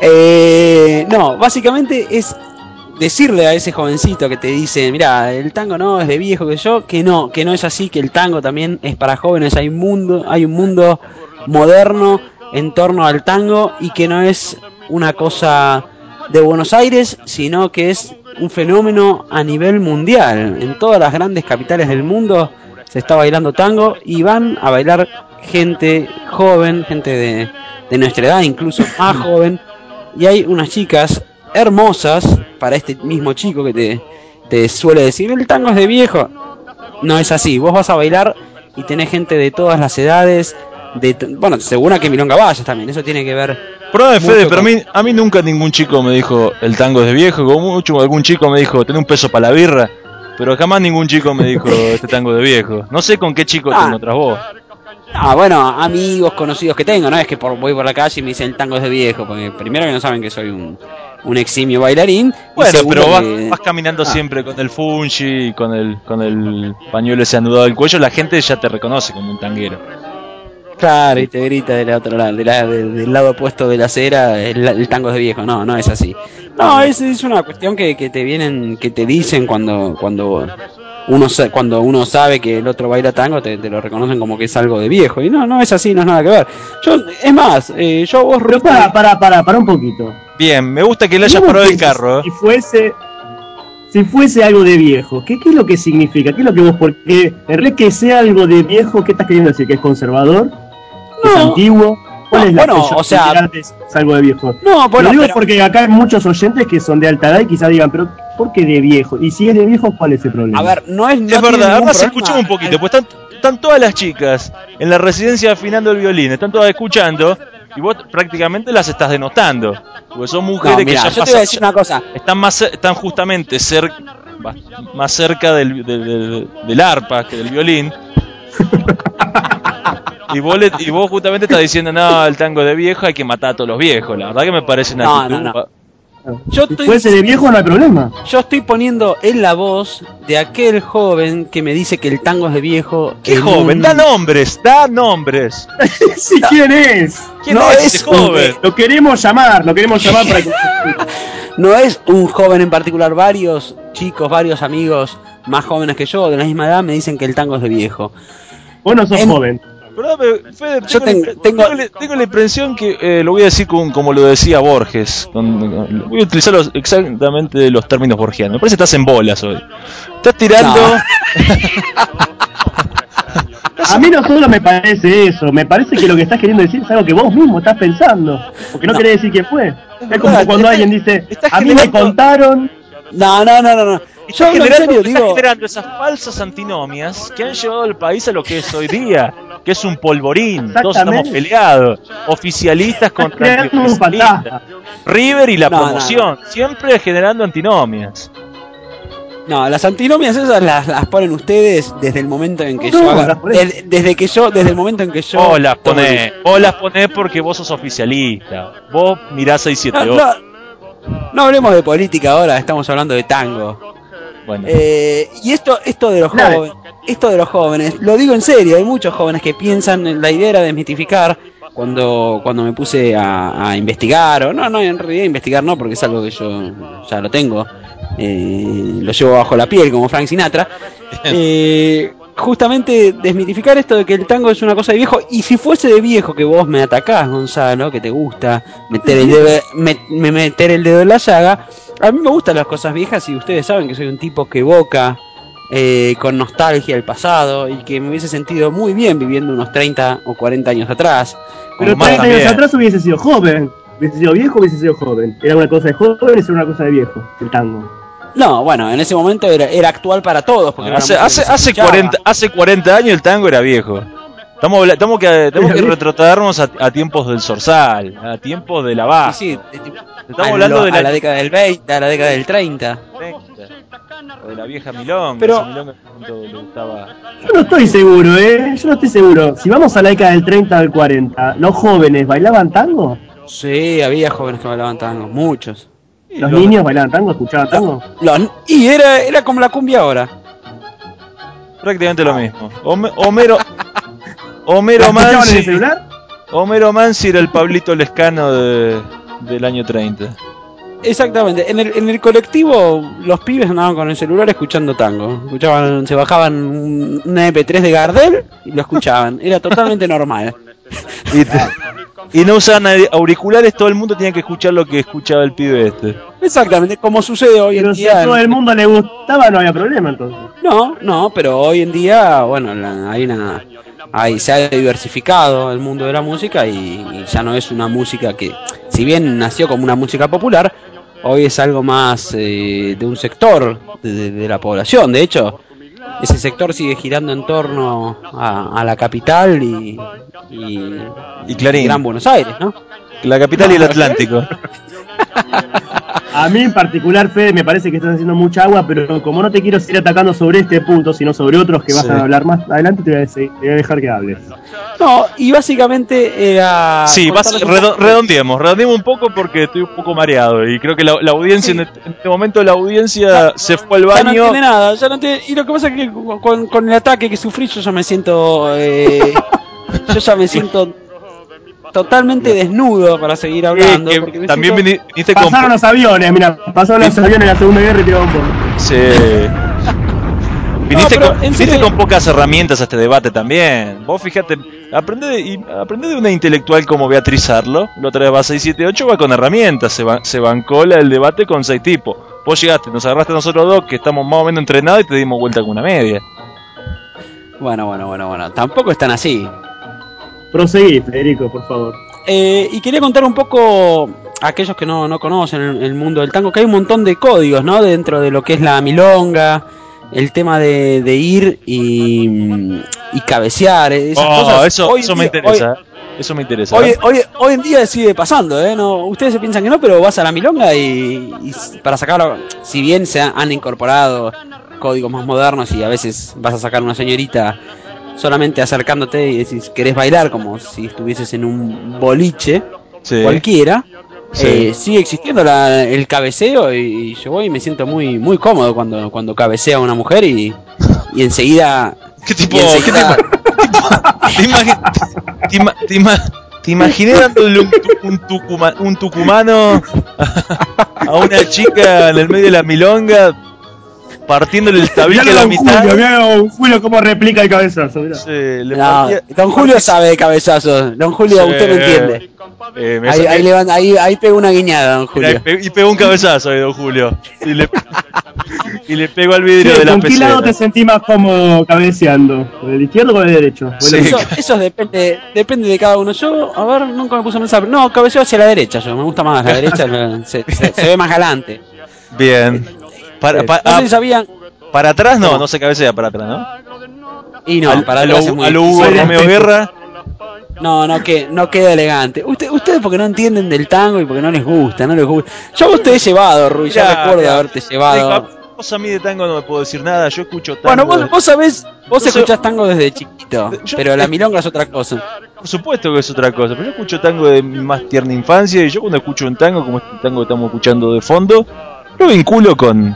no, básicamente es decirle a ese jovencito que te dice, mira, el tango no es de viejo que no es así, que el tango también es para jóvenes, hay un mundo moderno en torno al tango y que no es una cosa de Buenos Aires, sino que es un fenómeno a nivel mundial. En todas las grandes capitales del mundo se está bailando tango y van a bailar gente joven, gente de nuestra edad, incluso más joven, y hay unas chicas hermosas para este mismo chico que te suele decir, el tango es de viejo. No es así, vos vas a bailar y tenés gente de todas las edades, bueno, según a qué milonga vayas también, eso tiene que ver. Perdóname, mucho Fede, pero con- a mí nunca ningún chico me dijo el tango es de viejo, como mucho algún chico me dijo, ten un peso para la birra, pero jamás ningún chico me dijo este tango es de viejo. No sé con qué chico tengo tras vos. Bueno, amigos conocidos que tengo, no es que voy por la calle y me dicen el tango es de viejo, porque primero que no saben que soy un eximio bailarín. Y Bueno, segundo pero que- vas caminando siempre con el fungi, con el pañuelo ese anudado al cuello, la gente ya te reconoce como un tanguero. Claro, y te grita del otro lado, del lado opuesto de la acera, el tango es de viejo. No es así. No, es una cuestión que te vienen, que te dicen cuando uno sabe que el otro baila tango, te lo reconocen como que es algo de viejo. Y no es así, no es nada que ver. Es más, yo vos... Pero para un poquito. Bien, me gusta que le hayas ¿Cómo parado el que carro. Si fuese algo de viejo, ¿qué es lo que significa? ¿Qué es lo que vos, porque en realidad que sea algo de viejo, qué estás queriendo decir? ¿Que es conservador? ¿Que es No. antiguo? ¿Cuál es la Bueno, expresión o sea- literal de es algo de viejo? No, bueno, Lo digo pero- porque acá hay muchos oyentes que son de alta edad y quizás digan, pero ¿por qué de viejo? Y si es de viejo, ¿cuál es el problema? A ver, no Es tiene verdad, ningún además problema. escuchame un poquito, pues están todas las chicas en la residencia afinando el violín, están todas escuchando y vos prácticamente las estás denotando. Porque son mujeres No, mira, que ya yo te voy a decir una cosa. están justamente más cerca del arpa que del violín. Y vos justamente estás diciendo, no, el tango de viejo hay que matar a todos los viejos. La verdad que me parece una No, actitud... no. Yo Si estoy, fuese de viejo no hay problema. yo estoy poniendo en la voz de aquel joven que me dice que el tango es de viejo. ¡Qué en joven! un- ¡Da nombres! ¡Da nombres! Sí, ¿quién es? ¿Quién No es es ese joven? Lo queremos llamar para que... No es un joven en particular, varios chicos, varios amigos más jóvenes que yo, de la misma edad, me dicen que el tango es de viejo. Vos no sos En- joven. Perdóname, Fede, Yo tengo la impresión que lo voy a decir como lo decía Borges. Voy a utilizar exactamente los términos borgianos. Me parece que estás en bolas hoy. Estás tirando. No. A mí no solo me parece eso, me parece que lo que estás queriendo decir es algo que vos mismo estás pensando. Porque no querés decir quién fue. Es como cuando alguien dice, estás a mí me generando- contaron... No. Yo Estás hablo en serio, estás digo. generando esas falsas antinomias que han llevado al país a lo que es hoy día, que es un polvorín. Todos estamos Exactamente. peleados. Oficialistas contra creando un antioficialistas. fantasma. River y la No, promoción. Siempre generando antinomias. No, las antinomias esas las ponen ustedes desde el momento en que No, yo haga. las ponés. Desde el momento en que yo. Vos las ponés porque vos sos oficialista. Vos mirás 678. No hablemos de política ahora, estamos hablando de tango. Bueno. Y esto de los jóvenes, lo digo en serio, hay muchos jóvenes que piensan, la idea era desmitificar cuando me puse a investigar, o no, en realidad investigar no, porque es algo que yo ya lo tengo, lo llevo bajo la piel como Frank Sinatra. Justamente desmitificar esto de que el tango es una cosa de viejo, y si fuese de viejo que vos me atacás, Gonzalo, que te gusta meter el dedo en la llaga, a mí me gustan las cosas viejas y ustedes saben que soy un tipo que evoca con nostalgia el pasado y que me hubiese sentido muy bien viviendo unos 30 o 40 años atrás. Pero 30 años atrás hubiese sido joven, hubiese sido viejo, hubiese sido joven. Era una cosa de joven y era una cosa de viejo, el tango. No, bueno, en ese momento era actual para todos. Porque hace 40 años el tango era viejo. Tenemos que retrotraernos a tiempos del Zorzal, a tiempos de la Baja. Sí, estamos hablando de la década del 20, a la década del 30. O de la vieja milonga. Pero esa milonga que le gustaba. Yo no estoy seguro, yo no estoy seguro. Si vamos a la década del 30 al 40, ¿los jóvenes bailaban tango? Sí, había jóvenes que bailaban tango, muchos. ¿Los niños bailaban tango, escuchaban tango? Y era como la cumbia ahora. Prácticamente lo mismo. Homero ¿escuchaban en el Mansi. celular? Homero Mansi era el Pablito Lescano del año 30. Exactamente. En el colectivo los pibes andaban con el celular escuchando tango. Se bajaban un MP3 de Gardel y lo escuchaban. Era totalmente normal. Y no usaban auriculares, todo el mundo tenía que escuchar lo que escuchaba el pibe este. Exactamente, como sucede hoy en día. Pero si a todo el mundo le gustaba, no había problema entonces. No, pero hoy en día, bueno, se ha diversificado el mundo de la música y ya no es una música que, si bien nació como una música popular, hoy es algo más de un sector de la población. De hecho, ese sector sigue girando en torno a la capital y Clarín. Gran Buenos Aires, ¿no? La capital y el Atlántico. A mí en particular, Fede, me parece que estás haciendo mucha agua, pero como no te quiero seguir atacando sobre este punto, sino sobre otros que vas a hablar más adelante, te voy a dejar que hables. No, y básicamente era... Sí, redondeemos un poco porque estoy un poco mareado y creo que la audiencia, sí. en este momento la audiencia se fue al baño. Ya no entiende nada, y lo que pasa es que con el ataque que sufrí yo ya me siento... totalmente desnudo para seguir hablando. Porque también viniste pasaron los aviones, mira, pasaron los aviones en la Segunda Guerra y tiraban por... Sí. Viniste con pocas herramientas a este debate también. Vos fíjate, aprende de una intelectual como Beatriz Arlo. La otra vez va a 678, va con herramientas. Se bancó el debate con 6 tipos. Vos llegaste, nos agarraste a nosotros dos que estamos más o menos entrenados y te dimos vuelta con una media. Bueno, tampoco están así. Proseguí, Federico, por favor. Y quería contar un poco a aquellos que no conocen el mundo del tango, que hay un montón de códigos, ¿no? Dentro de lo que es la milonga, el tema de ir y cabecear, esas cosas. Eso me interesa. Eso me interesa. Hoy en día sigue pasando, ¿eh? No, ustedes se piensan que no, pero vas a la milonga y para sacarlo, si bien se han incorporado códigos más modernos y a veces vas a sacar una señorita solamente acercándote y decís, querés bailar como si estuvieses en un boliche, sí, cualquiera, sí. Sigue existiendo el cabeceo y yo voy y me siento muy muy cómodo cuando cabecea una mujer y enseguida... ¿Qué tipo? ¿Te imaginé dándole un tucumano a una chica en el medio de la milonga? Partiéndole el tabique a la mitad. Mirá Don Julio cómo replica el cabezazo, mirá. Sí, Don Julio sabe de cabezazos. Don Julio, sí, usted no entiende. Ahí pegó una guiñada, Don Julio. Y pegó un cabezazo Don Julio. Y le pegó al vidrio de la pecera. ¿Con qué lado te sentís más cómodo cabeceando? ¿Con el izquierdo o con el derecho? Sí. Eso depende de cada uno. Yo, a ver, nunca me puse a pensar. No, cabeceo hacia la derecha. Me gusta más la derecha. se ve más galante. Bien. No sé si sabían. Para atrás no se cabecea para atrás, ¿no? Y no, para atrás es muy difícil. Hugo Romeo Guerra. No queda elegante. Ustedes porque no entienden del tango y porque no les gusta. Yo a usted he llevado, Rui, ya recuerdo haberte llevado. Vos a mí de tango no me puedo decir nada, yo escucho tango. Bueno, vos sabés, escuchás tango desde chiquito, pero la milonga es otra cosa. Por supuesto que es otra cosa, pero yo escucho tango de mi más tierna infancia y yo cuando escucho un tango, como este tango que estamos escuchando de fondo, lo vinculo con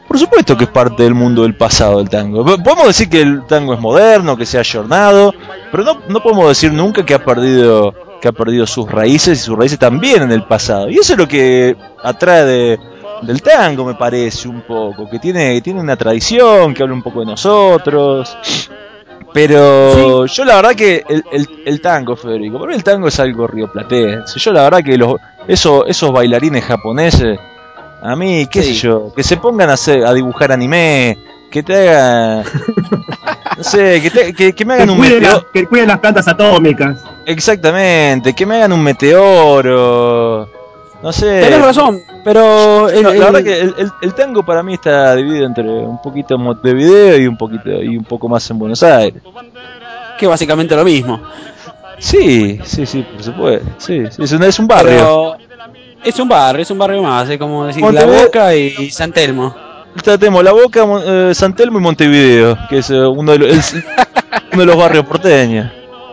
Por supuesto que es parte del mundo del pasado el tango. Podemos decir que el tango es moderno, que se ha ayornado, pero no podemos decir nunca que ha perdido sus raíces, y sus raíces también en el pasado. Y eso es lo que atrae del tango, me parece, un poco, que tiene una tradición, que habla un poco de nosotros. Pero sí, yo la verdad que el tango, Federico, para mí el tango es algo rioplatense. Yo la verdad que esos bailarines japoneses, a mí, qué sé yo, que se pongan a dibujar anime, que te hagan, no sé, que me hagan un meteoro, que cuiden las plantas atómicas. Exactamente, que me hagan un meteoro, no sé. Tenés razón, pero la verdad que el tango para mí está dividido entre un poquito en Montevideo y un poco más en Buenos Aires. Que básicamente lo mismo. Sí, por supuesto. Sí, es un barrio. Pero es un barrio más, como decir La Boca y San Telmo. Tenemos La Boca, San Telmo y Montevideo, que es uno de los barrios porteños.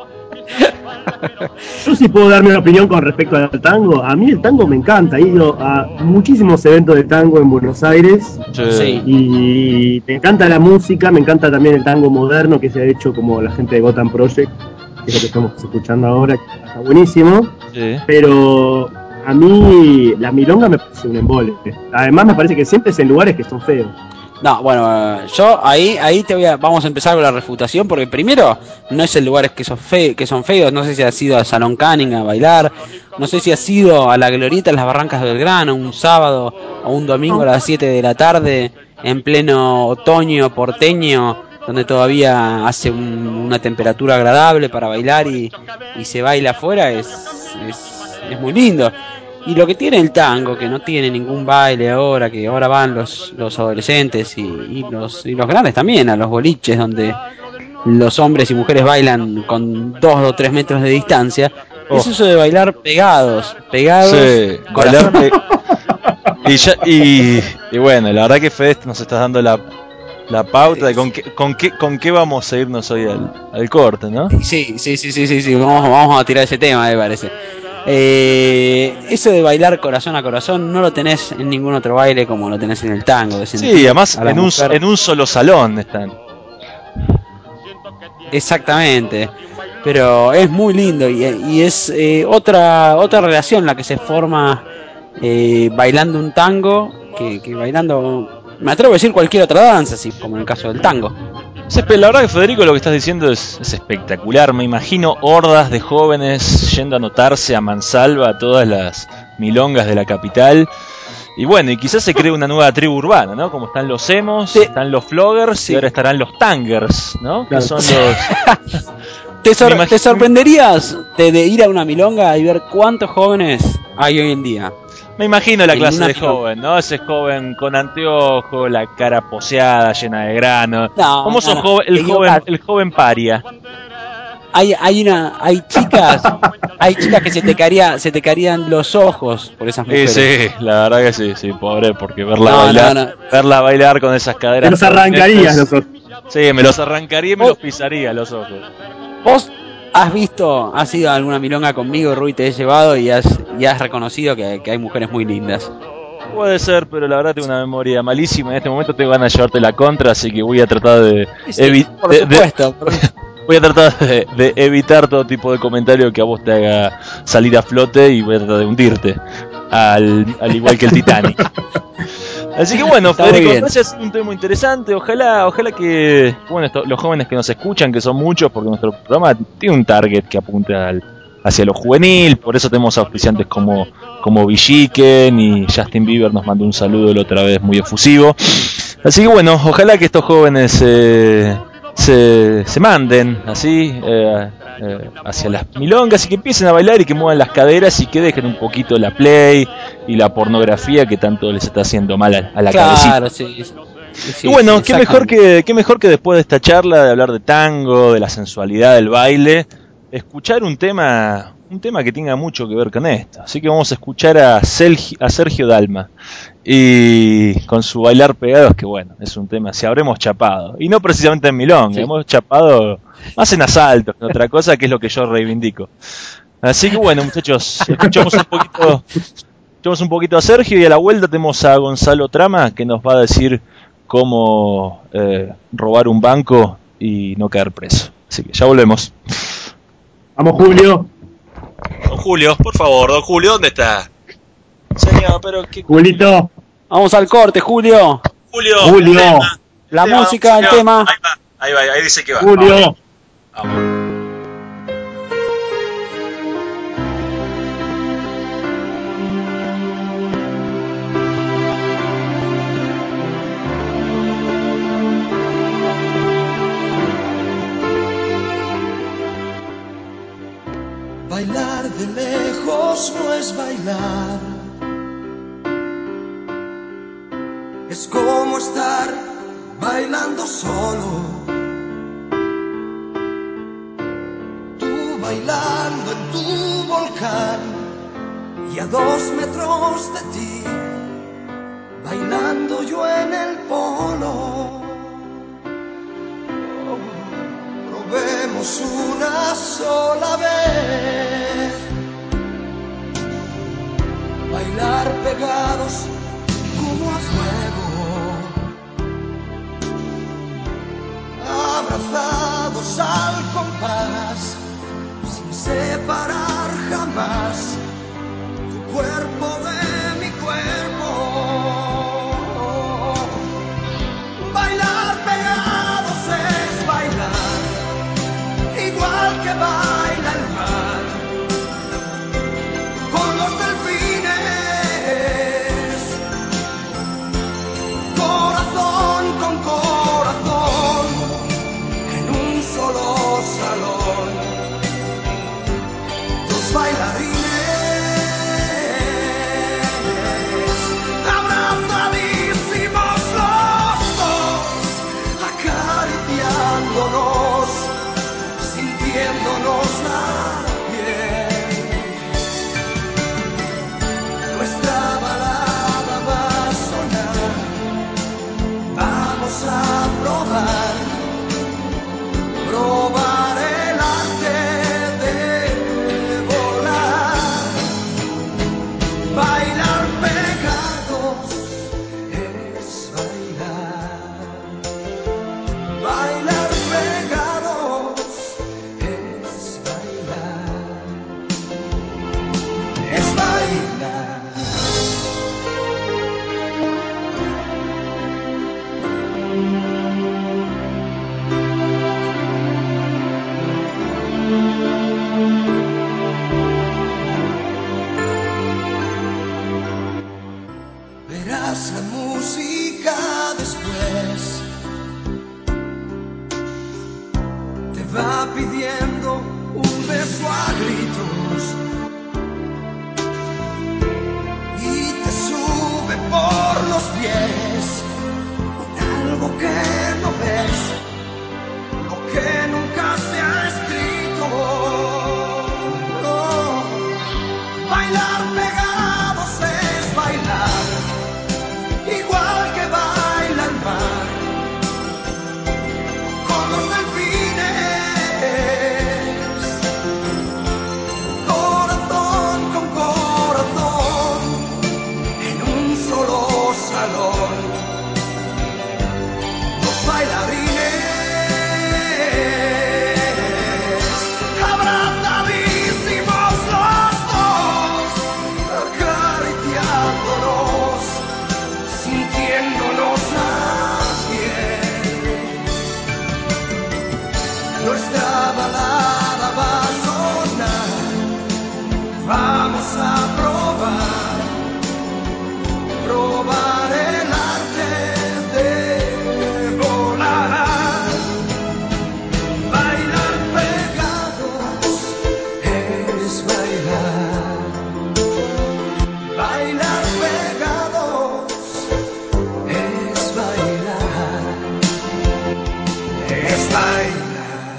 Yo sí puedo dar mi opinión con respecto al tango. A mí el tango me encanta. He ido a muchísimos eventos de tango en Buenos Aires. Sí. Y me encanta la música, me encanta también el tango moderno que se ha hecho como la gente de Gotham Project, que es lo que estamos escuchando ahora, que está buenísimo. Sí. Pero a mí la milonga me parece un embole. Además me parece que siempre es en lugares que son feos. No, bueno, yo ahí vamos a empezar con la refutación, porque primero no es en lugares que son feos, no sé si has ido a Salón Canning a bailar, no sé si has ido a la Glorieta en las Barrancas del Grano un sábado o un domingo a las 7 de la tarde en pleno otoño porteño, donde todavía hace una temperatura agradable para bailar y se baila afuera, es muy lindo. Y lo que tiene el tango, que no tiene ningún baile ahora, que ahora van los adolescentes y los grandes también a los boliches donde los hombres y mujeres bailan con 2 o 3 metros de distancia, es eso de bailar pegados, sí, bailar y bueno, la verdad que Fede nos estás dando la pauta de con qué vamos a irnos hoy al corte, ¿no? Sí, vamos a tirar ese tema, me parece. Eso de bailar corazón a corazón no lo tenés en ningún otro baile como lo tenés en el tango. De sí, además en un solo salón están. Exactamente, pero es muy lindo y es otra relación la que se forma bailando un tango que bailando, me atrevo a decir, cualquier otra danza, así como en el caso del tango. La verdad que Federico, lo que estás diciendo es espectacular. Me imagino hordas de jóvenes yendo a anotarse a mansalva a todas las milongas de la capital. Y bueno, y quizás se cree una nueva tribu urbana, ¿no? Como están los emos, están los floggers y ahora estarán los tangers, ¿no? Claro. Que son los... ¿Te sorprenderías de ir a una milonga y ver cuántos jóvenes hay hoy en día? Me imagino la clase de joven, ¿no? Ese joven con anteojos, la cara poseada, llena de grano. ¿Cómo son el joven paria? Hay chicas que se te caerían los ojos por esas mujeres. Sí, la verdad que sí, pobre, porque verla bailar con esas caderas. Me los arrancarías los ojos. Sí, me los arrancaría y me los pisaría los ojos. ¿Vos has ido a alguna milonga conmigo, Rui, te he llevado y has reconocido que hay mujeres muy lindas? Puede ser, pero la verdad tengo una memoria malísima. En este momento te van a llevarte la contra, así que voy a tratar de voy a tratar de evitar todo tipo de comentario que a vos te haga salir a flote y voy a tratar de hundirte, al igual que el Titanic. Así que bueno, Federico, gracias, es un tema interesante. Ojalá que los jóvenes que nos escuchan, que son muchos, porque nuestro programa tiene un target que apunta hacia lo juvenil, por eso tenemos auspiciantes como Villiquen, y Justin Bieber nos mandó un saludo la otra vez muy efusivo. Así que bueno, ojalá que estos jóvenes se manden así hacia las milongas y que empiecen a bailar y que muevan las caderas y que dejen un poquito la play y la pornografía que tanto les está haciendo mal a la cabecita. Sí, y bueno, qué mejor que después de esta charla de hablar de tango, de la sensualidad del baile, escuchar un tema que tenga mucho que ver con esto. Así que vamos a escuchar a Sergio Dalma y con su Bailar Pegados, que bueno, es un tema, si habremos chapado, y no precisamente en milonga, hemos chapado más en asaltos que otra cosa, que es lo que yo reivindico. Así que bueno, muchachos, escuchamos un poquito a Sergio y a la vuelta tenemos a Gonzalo Trama, que nos va a decir cómo robar un banco y no caer preso. Así que ya volvemos. Vamos, Julio. Don Julio, por favor, don Julio, ¿dónde está? Señor, pero ¿qué? Julito. Vamos al corte, Julio. Julio. Julio. La Tema, música, el señor. tema. Ahí va, ahí dice que va. Julio. Vamos. Bailar de lejos no es bailar, es como estar bailando solo. Tú bailando en tu volcán y a 2 metros de ti, bailando yo en el polo. Probemos una sola vez bailar pegados como a fuego, abrazados al compás, sin separar jamás tu cuerpo de mi cuerpo. Bailar pegados es bailar igual que baila el mar con los delfines, corazón con corazón, en un solo salón, dos bailarines abrazadísimos los dos, acariciándonos, sintiéndonos la piel. Nuestra balada va a sonar, vamos a probar el arte de volar. Bailar pegados es bailar, bailar pegados es bailar, es bailar. Verás la música después, te va pidiendo un beso a gritos y te sube por los pies con algo que no ves, lo que nunca se ha escrito. Oh, bailar pegados es bailar igual que baila el mar con los delfines, corazón con corazón, en un solo salón, dos bailarines abrazadísimos los dos, acariciándonos, sintiéndonos la piel. Nuestra balada va a sonar, vamos a probar el arte de volar. Bailar pegados es bailar, bailar pegados es bailar, es bailar.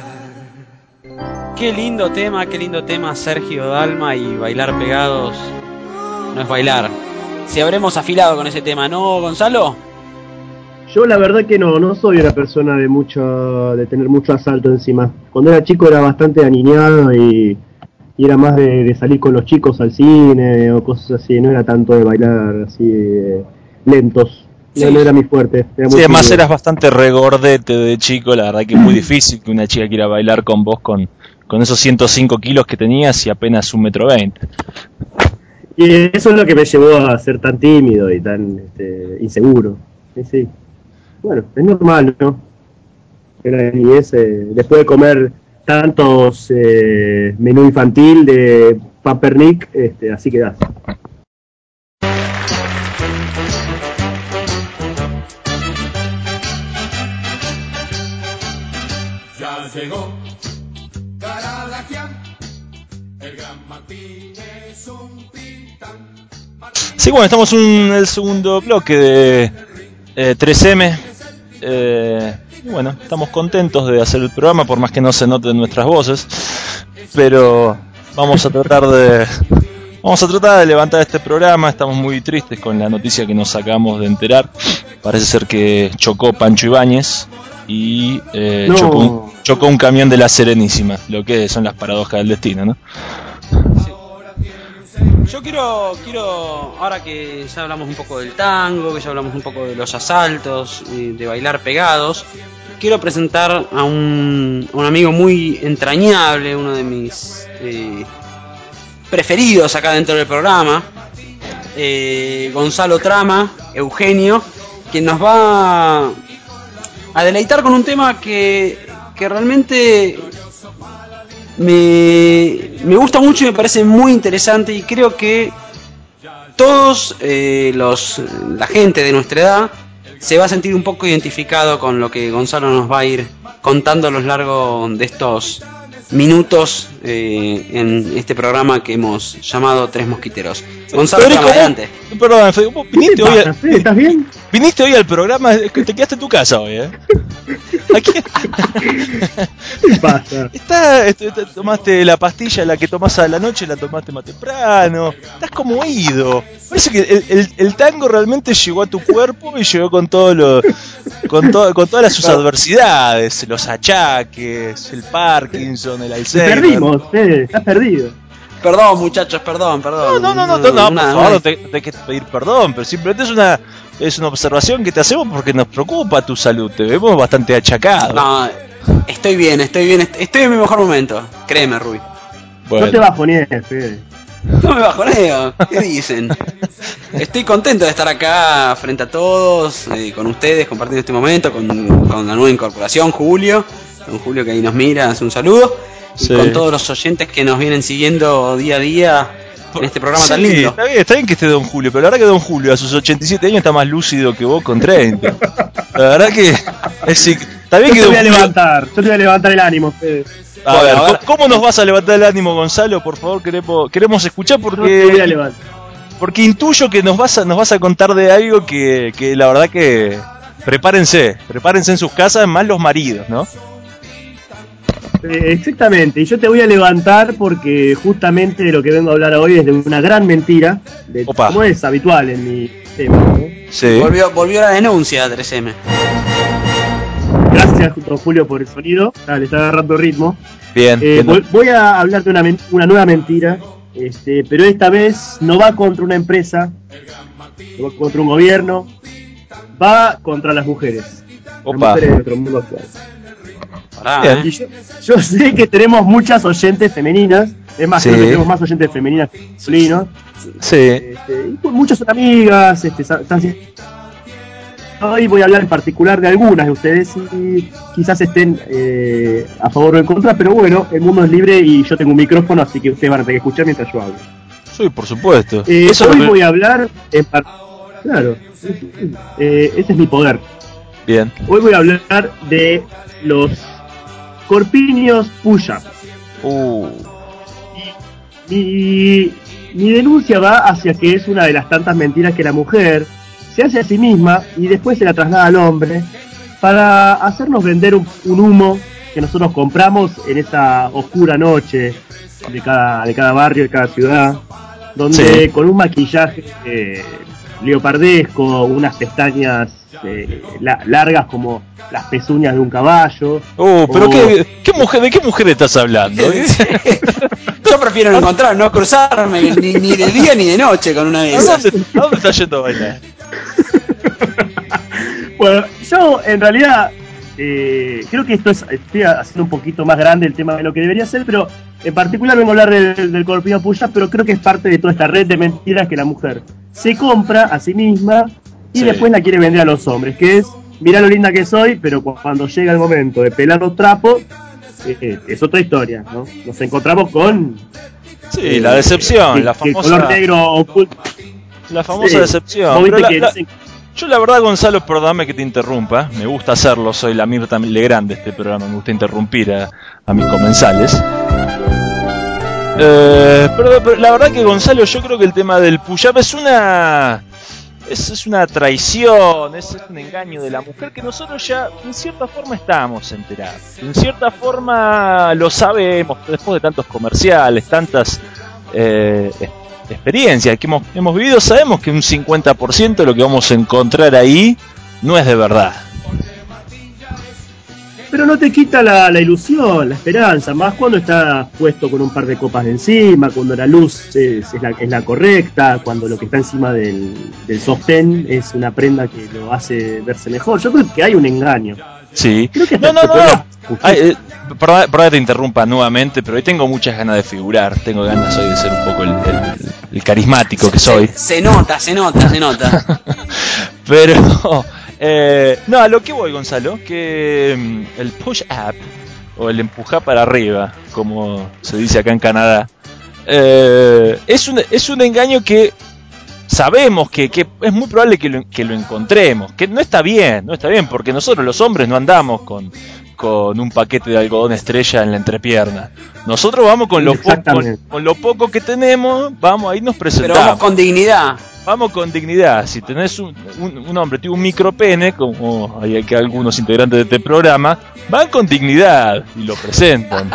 Qué lindo tema, Sergio Dalma, y bailar pegados no es bailar. Si habremos afilado con ese tema, ¿no, Gonzalo? Yo la verdad que no soy una persona de tener mucho asalto encima. Cuando era chico era bastante aniñado y era más de salir con los chicos al cine o cosas así, no era tanto de bailar así lentos. no era mi fuerte. Era Sí, muy además tímido. eras bastante regordete de chico, la verdad que es muy difícil que una chica quiera bailar con vos con esos 105 kilos que tenías y apenas 1,20 m. Y eso es lo que me llevó a ser tan tímido y tan inseguro. Sí. Bueno, es normal, ¿no? En la niñez, después de comer tantos menú infantil de Pampernick, así quedás. Ya llegó Caralagian, el gran Martín es un titán. Sí, bueno, estamos en el segundo bloque de 3M. Y bueno, estamos contentos de hacer el programa, por más que no se noten nuestras voces. Pero vamos a tratar de levantar este programa. Estamos muy tristes con la noticia que nos acabamos de enterar. Parece ser que chocó Pancho Ibáñez y No. chocó un camión de la Serenísima, lo que son las paradojas del destino, ¿no? Yo quiero, ahora que ya hablamos un poco del tango, que ya hablamos un poco de los asaltos, de bailar pegados, quiero presentar a un amigo muy entrañable, uno de mis preferidos acá dentro del programa, Gonzalo Trama, Eugenio, quien nos va a deleitar con un tema que realmente me gusta mucho y me parece muy interesante, y creo que todos la gente de nuestra edad se va a sentir un poco identificado con lo que Gonzalo nos va a ir contando a lo largo de estos minutos en este programa que hemos llamado Tres Mosquiteros. Gonzalo, Federico, adelante. Perdón, Federico, ¿vos ¿Qué te pasa, Fede? ¿Estás bien? viniste hoy al programa? Te quedaste en tu casa hoy, ¿eh? Aquí ¿Qué pasa? tomaste la pastilla, la que tomás a la noche, la tomaste más temprano. Estás como oído. Parece que el tango realmente llegó a tu cuerpo y llegó con con todas sus adversidades, los achaques, el Parkinson, el Te Alzheimer. perdimos, Fede, estás perdido. Perdón, muchachos, perdón. No, por favor, no te hay que pedir perdón, pero simplemente es una observación que te hacemos porque nos preocupa tu salud. Te vemos bastante achacado. No, estoy bien, estoy en mi mejor momento. Créeme, Rui. Bueno. No te bajonees, Fede. No me bajoneo, ¿qué dicen? Estoy contento de estar acá frente a todos, con ustedes, compartiendo este momento, con la nueva incorporación, Julio. Con Julio que ahí nos mira, hace un saludo. Sí. Y con todos los oyentes que nos vienen siguiendo día a día en este programa tan lindo. Está bien que esté Don Julio, pero la verdad que Don Julio a sus 87 años está más lúcido que vos con 30. La verdad que está bien que Yo Don te Julio... voy a levantar el ánimo, Fede. A ver, ahora- ¿cómo nos vas a levantar el ánimo, Gonzalo? Por favor, queremos escuchar Yo te voy a levantar. porque intuyo que nos vas a contar de algo que la verdad que prepárense en sus casas, más los maridos, ¿no? Exactamente, y yo te voy a levantar porque justamente lo que vengo a hablar hoy es de una gran mentira, Opa. como es habitual en mi tema, ¿no? Sí. Volvió la denuncia, 3M. Gracias, don Julio, por el sonido. Le está agarrando ritmo. Bien. Voy a hablar de una nueva mentira, pero esta vez no va contra una empresa, no va contra un gobierno, va contra las mujeres. Opa. Las mujeres de nuestro mundo actual. Pará, Bien. Y yo sé que tenemos muchas oyentes femeninas, es más, Sí. creo que tenemos más oyentes femeninas que masculinos. Sí. Y pues muchas son amigas, hoy voy a hablar en particular de algunas de ustedes y quizás estén a favor o en contra, pero bueno, el mundo es libre y yo tengo un micrófono, así que ustedes van a tener que escuchar mientras yo hablo. Sí, por supuesto. Hoy es lo que- voy a hablar claro, ese es mi poder. Bien. Hoy voy a hablar de los corpiños push-up. Mi denuncia va hacia que es una de las tantas mentiras que la mujer se hace a sí misma y después se la traslada al hombre para hacernos vender un humo que nosotros compramos en esa oscura noche de cada barrio, de cada ciudad, donde Sí. con un maquillaje leopardesco, unas pestañas largas como las pezuñas de un caballo. Pero o- ¿de qué mujer estás hablando? Yo prefiero no encontrar, no cruzarme ni de día ni de noche con una de ¿A esas. dónde estás yendo a bailar? Bueno, yo en realidad creo que estoy haciendo un poquito más grande el tema de lo que debería ser, pero en particular vengo a hablar del corpiño push-up, pero creo que es parte de toda esta red de mentiras que la mujer se compra a sí misma y después la quiere vender a los hombres, que es, mirá lo linda que soy, pero cuando llega el momento de pelar los trapos, es otra historia, ¿no? Nos encontramos con... Sí, la decepción, la famosa... El color negro oculto. La famosa decepción. Pero yo la verdad, Gonzalo, perdóname que te interrumpa, me gusta hacerlo, soy la Mirta Legrand de este programa, me gusta interrumpir a mis comensales. Pero la verdad que, Gonzalo, yo creo que el tema del push-up es una traición, es un engaño de la mujer que nosotros ya en cierta forma estábamos enterados. En cierta forma lo sabemos después de tantos comerciales, tantas experiencias que hemos vivido. Sabemos que un 50% de lo que vamos a encontrar ahí no es de verdad. Pero no te quita la ilusión, la esperanza, más cuando está puesto con un par de copas de encima, cuando la luz es la correcta, cuando lo que está encima del sostén es una prenda que lo hace verse mejor. Yo creo que hay un engaño. Sí. Creo que no. Perdón que te interrumpa nuevamente, pero hoy tengo muchas ganas de figurar. Tengo ganas hoy de ser un poco el carismático que soy. Se nota. Pero... no, a lo que voy, Gonzalo, que el push-up, o el empujar para arriba, como se dice acá en Canadá, es un engaño que sabemos que es muy probable que lo encontremos, que no está bien, porque nosotros los hombres no andamos con un paquete de algodón estrella en la entrepierna. Nosotros vamos con lo poco que tenemos, vamos, ahí nos presentamos. Pero vamos con dignidad. Vamos con dignidad. Si tenés un hombre, tiene un micropene, como hay que algunos integrantes de este programa, van con dignidad y lo presentan.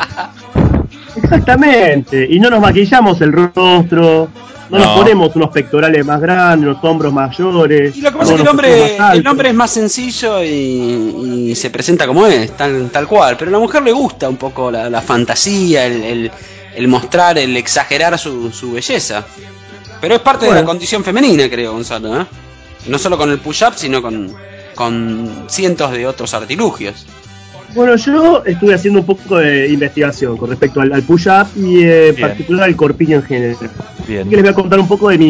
Exactamente. Y no nos maquillamos el rostro, no nos ponemos unos pectorales más grandes, unos hombros mayores. Y lo que pasa es que el hombre es más sencillo y se presenta como es, tal cual. Pero a la mujer le gusta un poco la fantasía, el mostrar, el exagerar su belleza. Pero es parte de la condición femenina, creo, Gonzalo, ¿eh? No solo con el push-up, sino con cientos de otros artilugios. Bueno, yo estuve haciendo un poco de investigación con respecto al push-up y en particular al corpiño en general. Bien. Así que les voy a contar un poco de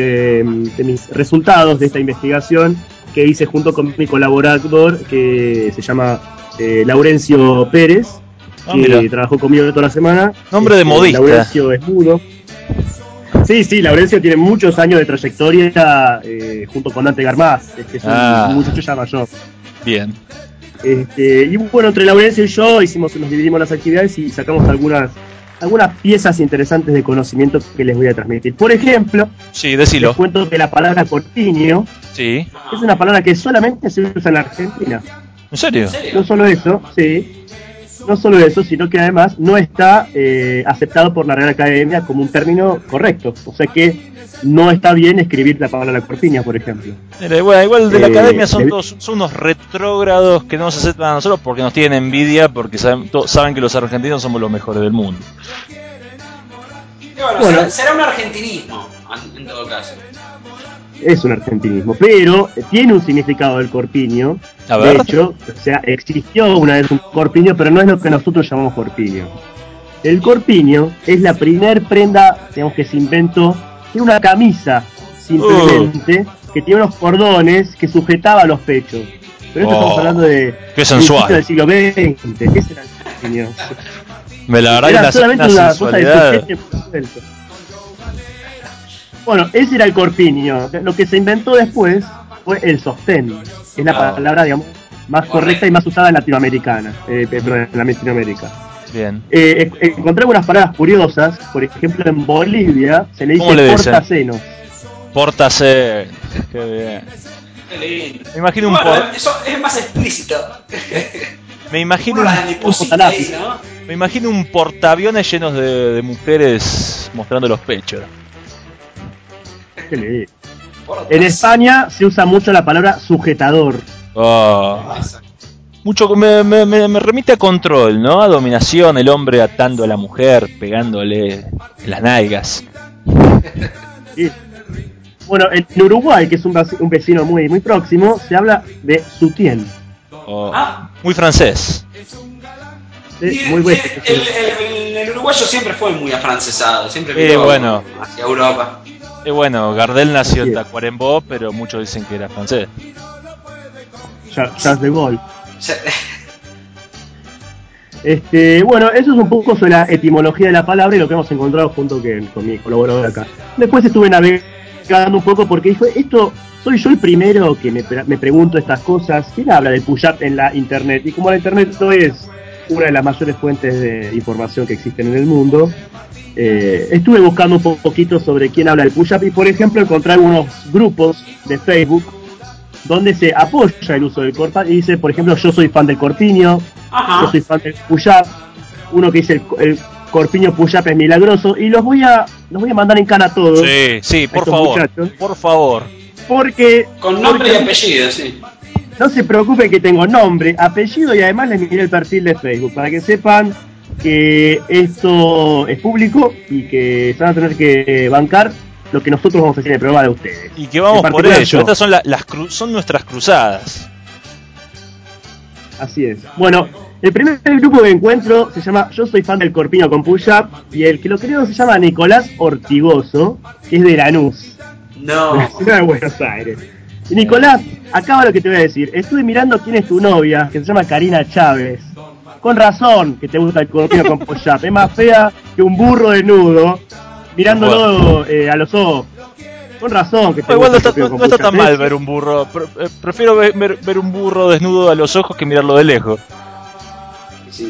mis resultados de esta investigación que hice junto con mi colaborador, que se llama Laurencio Pérez, que trabajó conmigo toda la semana. Nombre de modista. Laurencio es mudo. Sí, Laurencio tiene muchos años de trayectoria junto con Dante Garmaz, que es un muchacho ya mayor. Bien. Y bueno, entre Laurencio y yo nos dividimos las actividades y sacamos algunas piezas interesantes de conocimiento que les voy a transmitir. Por ejemplo, decilo. Les cuento que la palabra corpiño es una palabra que solamente se usa en la Argentina. ¿En serio? No solo eso, no solo eso, sino que además no está aceptado por la Real Academia como un término correcto. O sea que no está bien escribir la palabra corpiño, por ejemplo. Bueno, igual de la Academia son unos retrógrados que no nos aceptan a nosotros porque nos tienen envidia, porque saben que los argentinos somos los mejores del mundo. Bueno, será un argentinismo, en todo caso. Es un argentinismo, pero tiene un significado el corpiño. De hecho, existió una vez un corpiño, pero no es lo que nosotros llamamos corpiño. El corpiño es la primer prenda, digamos, que se inventó. Tiene una camisa, simplemente, que tiene unos cordones que sujetaba los pechos. Pero esto estamos hablando de... ¡Qué sensual! Del siglo XX. ¿Qué será el corpiño? La verdad era solamente una cosa sensualidad. de sujete. Bueno, ese era el corpiño. Lo que se inventó después fue el sostén. Es la palabra, digamos, más correcta y más usada en Latinoamérica. En Latinoamérica. Bien. Encontré algunas palabras curiosas. Por ejemplo, en Bolivia se le dice portasenos. Portasenos. Qué bien. Qué lindo. Me imagino eso es más explícito. Me imagino Me imagino un portaaviones llenos de mujeres mostrando los pechos. En España se usa mucho la palabra sujetador. Mucho me remite a control, ¿no? A dominación, el hombre atando a la mujer, pegándole en las nalgas. Sí. Bueno, en Uruguay, que es un vecino muy, muy próximo, se habla de sutién. Muy francés. Muy bueno. El uruguayo siempre fue muy afrancesado, siempre miró bueno. hacia Europa. Bueno, Gardel nació Así en es. Tacuarembó, pero muchos dicen que era francés. Charles de Gaulle. Se- Bueno, eso es un poco sobre la etimología de la palabra y lo que hemos encontrado junto con mi colaborador acá. Después estuve navegando un poco porque dije, soy yo el primero que me pregunto estas cosas. ¿Quién habla de push-up en la internet? Y como la internet hoy es una de las mayores fuentes de información que existen en el mundo, estuve buscando un poquito sobre quién habla del push-up y, por ejemplo, encontré algunos grupos de Facebook donde se apoya el uso del corpa y dice, por ejemplo, yo soy fan del corpiño, yo soy fan del push-up, uno que dice el corpiño push-up es milagroso, y los voy a mandar en cana a todos. Sí, por estos favor, muchachos. por favor. Porque Con nombre y apellido, sí. no se preocupen que tengo nombre, apellido y además les miré el perfil de Facebook para que sepan que esto es público y que se van a tener que bancar lo que nosotros vamos a hacer en el programa de ustedes. Y que vamos En por particular ello. yo. Estas son son nuestras cruzadas. Así es. Bueno, el primer grupo que encuentro se llama Yo soy fan del corpiño con push-up y el que lo creo se llama Nicolás Ortigoso, que es de Lanús, de la No. ciudad de Buenos Aires. Y Nicolás, acaba lo que te voy a decir. Estuve mirando quién es tu novia, que se llama Karina Chávez. Con razón que te gusta el corpiño con push-up. Es más fea que un burro desnudo, mirándolo a los ojos. Con razón que te Igual gusta no el está, corpiño con no está push-up. tan mal ver un burro. Prefiero ver un burro desnudo a los ojos que mirarlo de lejos. Sí.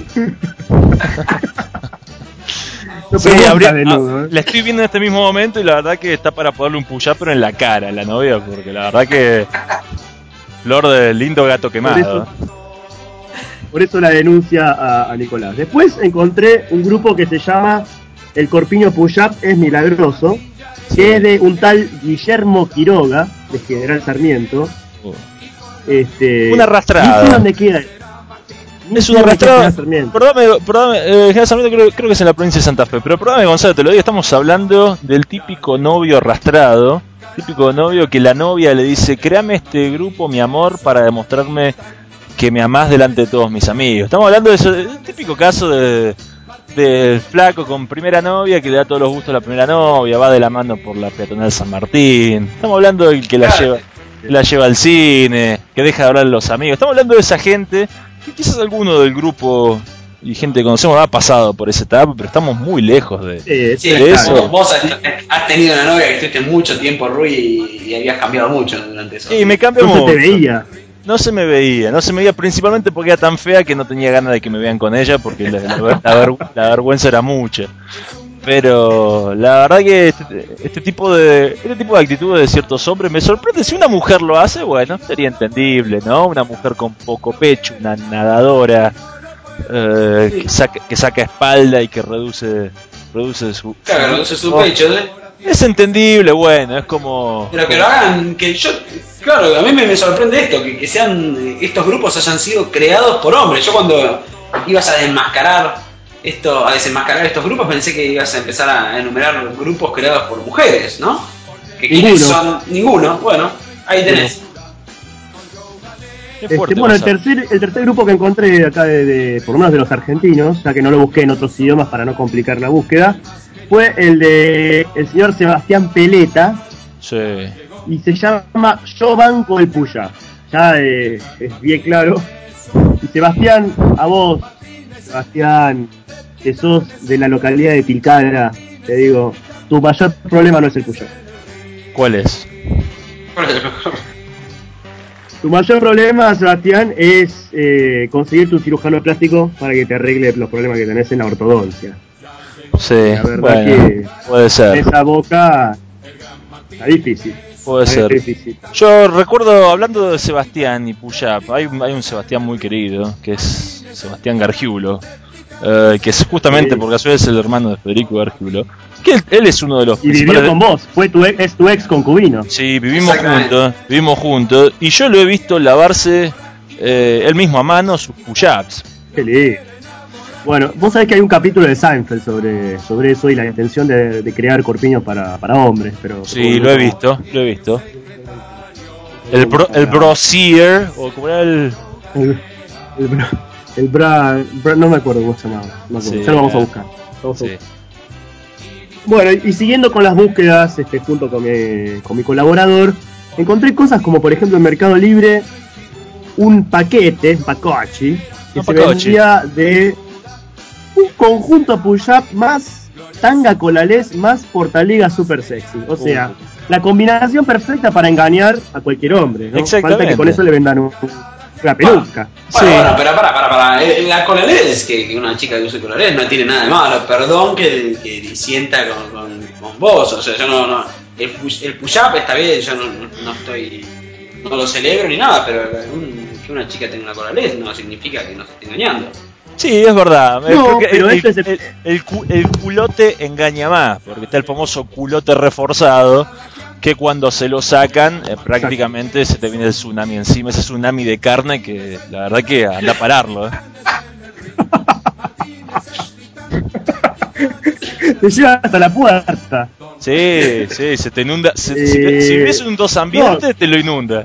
No, Sí, pero vos habría- estás desnudo, ¿eh? la estoy viendo en este mismo momento y la verdad que está para ponerle un push-up pero en la cara a la novia, porque la verdad que flor de lindo gato quemado. Por eso la denuncia a Nicolás. Después encontré un grupo que se llama El Corpiño Push-Up es Milagroso, que es de un tal Guillermo Quiroga, de General Sarmiento. Una arrastrada. No sé dónde queda. Ni Es sé un dónde queda arrastrado. General Sarmiento. Perdóname, General Sarmiento creo que es en la provincia de Santa Fe. Pero perdóname, Gonzalo, te lo digo, estamos hablando del típico novio arrastrado. Típico novio que la novia le dice, créame este grupo, mi amor, para demostrarme que me amás delante de todos mis amigos. Estamos hablando de eso, el típico caso del flaco con primera novia que le da todos los gustos a la primera novia, va de la mano por la peatonal San Martín. Estamos hablando del que la lleva al cine, que deja de hablar a los amigos. Estamos hablando de esa gente que quizás alguno del grupo y gente que conocemos ha pasado por esa etapa, pero estamos muy lejos de... Sí, de eso. vos has tenido una novia que estuviste mucho tiempo, Rui, y habías cambiado mucho durante eso. Y me cambió No se mucho. te veía. No se me veía principalmente porque era tan fea que no tenía ganas de que me vean con ella porque la vergüenza era mucha. Pero la verdad que este tipo de actitudes de ciertos hombres me sorprende. Si una mujer lo hace, bueno, sería entendible, ¿no? Una mujer con poco pecho, una nadadora que saca espalda y que reduce su... Claro, reduce su pecho, ¿eh? Es entendible, bueno, es como... Pero que lo hagan, claro, a mí me sorprende esto, que sean estos grupos hayan sido creados por hombres. Yo cuando ibas a desenmascarar estos grupos pensé que ibas a empezar a enumerar grupos creados por mujeres, ¿no? Ninguno, bueno, ahí tenés. Es fuerte, Bueno, el Gonzalo. tercer grupo que encontré acá, por lo menos de los argentinos, ya que no lo busqué en otros idiomas para no complicar la búsqueda, fue el de el señor Sebastián Peleta, Sí. y se llama Yo Banco el Puya. Ya es bien claro. Y Sebastián, a vos, Sebastián, que sos de la localidad de Tilcara, te digo, tu mayor problema no es el Puya. ¿Cuál es? Tu mayor problema, Sebastián, es conseguir tu cirujano plástico para que te arregle los problemas que tenés en la ortodoncia. Sí, La verdad bueno, que puede ser. esa boca está difícil. Puede Está ser. difícil. Yo recuerdo, hablando de Sebastián y Puyap, hay un Sebastián muy querido, que es Sebastián Gargiulo, que es justamente Sí. porque a su vez es el hermano de Federico Gargiulo, que él es uno de los Y vivió con vos, es tu ex concubino. Sí, vivimos Exactamente. juntos, y yo lo he visto lavarse él mismo a mano sus push-ups. Qué lindo. Bueno, vos sabés que hay un capítulo de Seinfeld sobre eso y la intención de crear corpiños para hombres, pero... Sí, lo he visto. El brosier, o como era el no me acuerdo cómo se llamaba. No me acuerdo. Sí, Ya lo vamos a buscar. sí. Bueno, y siguiendo con las búsquedas, junto con mi colaborador, encontré cosas como, por ejemplo, en Mercado Libre, un paquete, pacochi, que se vendía de un conjunto push-up más tanga colales más portaliga super sexy. O sea, la combinación perfecta para engañar a cualquier hombre, ¿no? Exactamente. Falta que con eso le vendan una peluca. Bueno, pero para. La colalés, que una chica que use colalés no tiene nada de malo. Perdón que sienta con vos. O sea, yo no. El push-up está bien, yo no lo celebro ni nada, pero que una chica tenga una colalés no significa que nos esté engañando. Sí, es verdad. No, Creo que pero el culote engaña más, porque está el famoso culote reforzado, que cuando se lo sacan, prácticamente se te viene el tsunami encima, ese tsunami de carne que la verdad que anda a pararlo. Te lleva hasta la puerta. Sí, se te inunda. Si ves un dos ambiente, te lo inunda.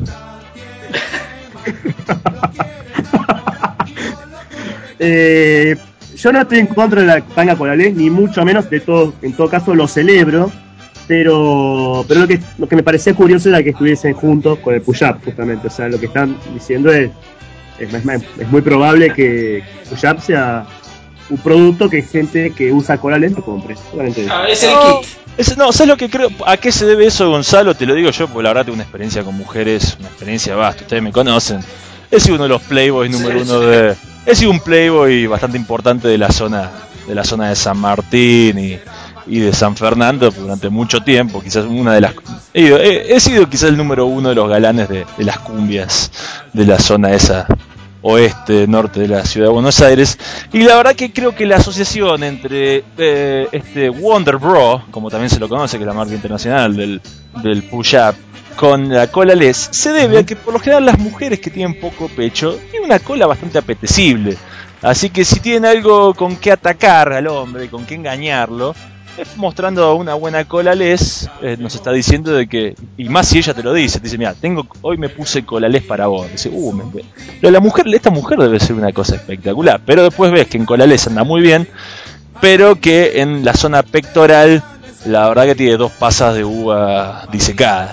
Yo no estoy en contra de la tanga colalés, ni mucho menos, en todo caso lo celebro, pero lo que me parecía curioso era que estuviesen juntos con el push-up, justamente. O sea, lo que están diciendo es muy probable que push-up sea un producto que gente que usa colalés lo compre. Es el kit. No, ¿sabes lo que creo? ¿A qué se debe eso, Gonzalo? Te lo digo yo, porque la verdad tengo una experiencia con mujeres, una experiencia vasta, ustedes me conocen. He sido uno de los playboys número uno de... He sido un playboy bastante importante de la zona de San Martín y de San Fernando durante mucho tiempo. Quizás una de las... He sido quizás el número uno de los galanes de las cumbias de la zona esa oeste, norte de la ciudad de Buenos Aires. Y la verdad que creo que la asociación entre Wonder Bra, como también se lo conoce, que es la marca internacional del push-up, con la cola les, se debe a que por lo general las mujeres que tienen poco pecho tienen una cola bastante apetecible. Así que si tienen algo con que atacar al hombre, con que engañarlo, mostrando una buena cola les, nos está diciendo de que, y más si ella te lo dice, te dice, mira, hoy me puse cola les para vos. Dice, pero esta mujer debe ser una cosa espectacular. Pero después ves que en cola les anda muy bien, pero que en la zona pectoral, la verdad que tiene 2 pasas de uva disecadas.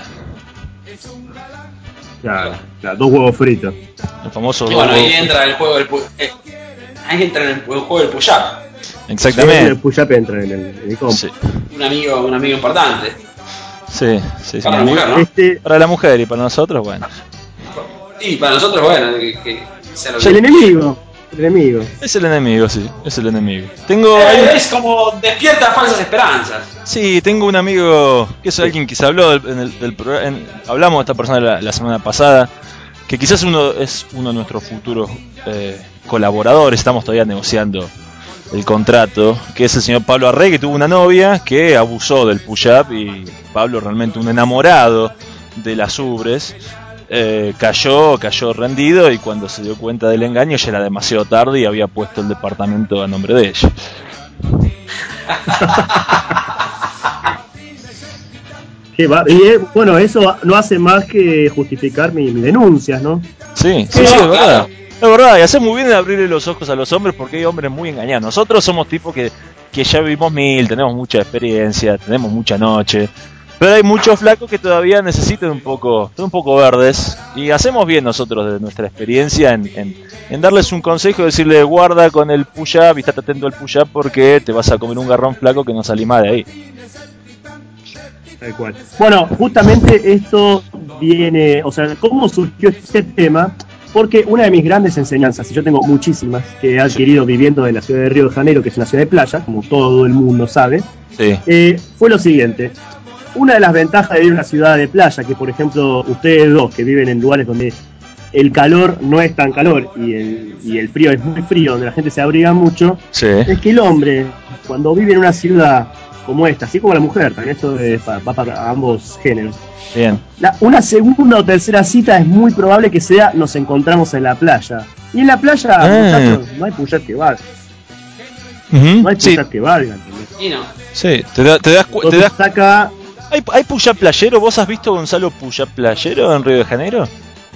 Claro, 2 huevos fritos. El famoso. Y bueno, ahí entra el juego del push-up. Exactamente. El push-up entra en el combo. Sí. Un amigo importante. Sí. Para la mujer, ¿no? Para la mujer y para nosotros, bueno. Y para nosotros, bueno, que sea lo que... El enemigo. Es el enemigo, sí, es el enemigo. Es como despierta falsas esperanzas. Sí, tengo un amigo que es alguien que se habló del programa. Hablamos de esta persona la semana pasada, que quizás es uno de nuestros futuros colaboradores. Estamos todavía negociando el contrato, que es el señor Pablo Arrey, que tuvo una novia que abusó del push-up, y Pablo, realmente un enamorado de las ubres, cayó rendido, y cuando se dio cuenta del engaño ya era demasiado tarde y había puesto el departamento a nombre de ella. Bueno, eso no hace más que justificar mis denuncias, ¿no? Sí, es verdad. Es verdad, y hace muy bien de abrirle los ojos a los hombres, porque hay hombres muy engañados. Nosotros somos tipos que ya vivimos 1000, tenemos mucha experiencia, tenemos mucha noche. Pero hay muchos flacos que todavía necesitan un poco verdes, y hacemos bien nosotros de nuestra experiencia en darles un consejo, decirle guarda con el push-up y estate atento al push-up porque te vas a comer un garrón flaco que no salís más de ahí. Tal cual. Bueno, justamente esto viene, o sea, ¿cómo surgió este tema? Porque una de mis grandes enseñanzas, y yo tengo muchísimas que he adquirido viviendo en la ciudad de Río de Janeiro, que es una ciudad de playa, como todo el mundo sabe, fue lo siguiente. Una de las ventajas de vivir en una ciudad de playa, que por ejemplo ustedes dos que viven en lugares donde el calor no es tan calor y el frío es muy frío, donde la gente se abriga mucho, es que el hombre, cuando vive en una ciudad como esta, así como la mujer, también esto va para ambos géneros, bien. Una segunda o tercera cita es muy probable que sea nos encontramos en la playa. Y en la playa, muchachos, no hay push-up que va. No hay Sí, push-up que valgan. ¿Entendés? Y no. sí, te das Entonces saca... ¿Hay push-up playero? ¿Vos has visto, Gonzalo, push-up playero en Río de Janeiro?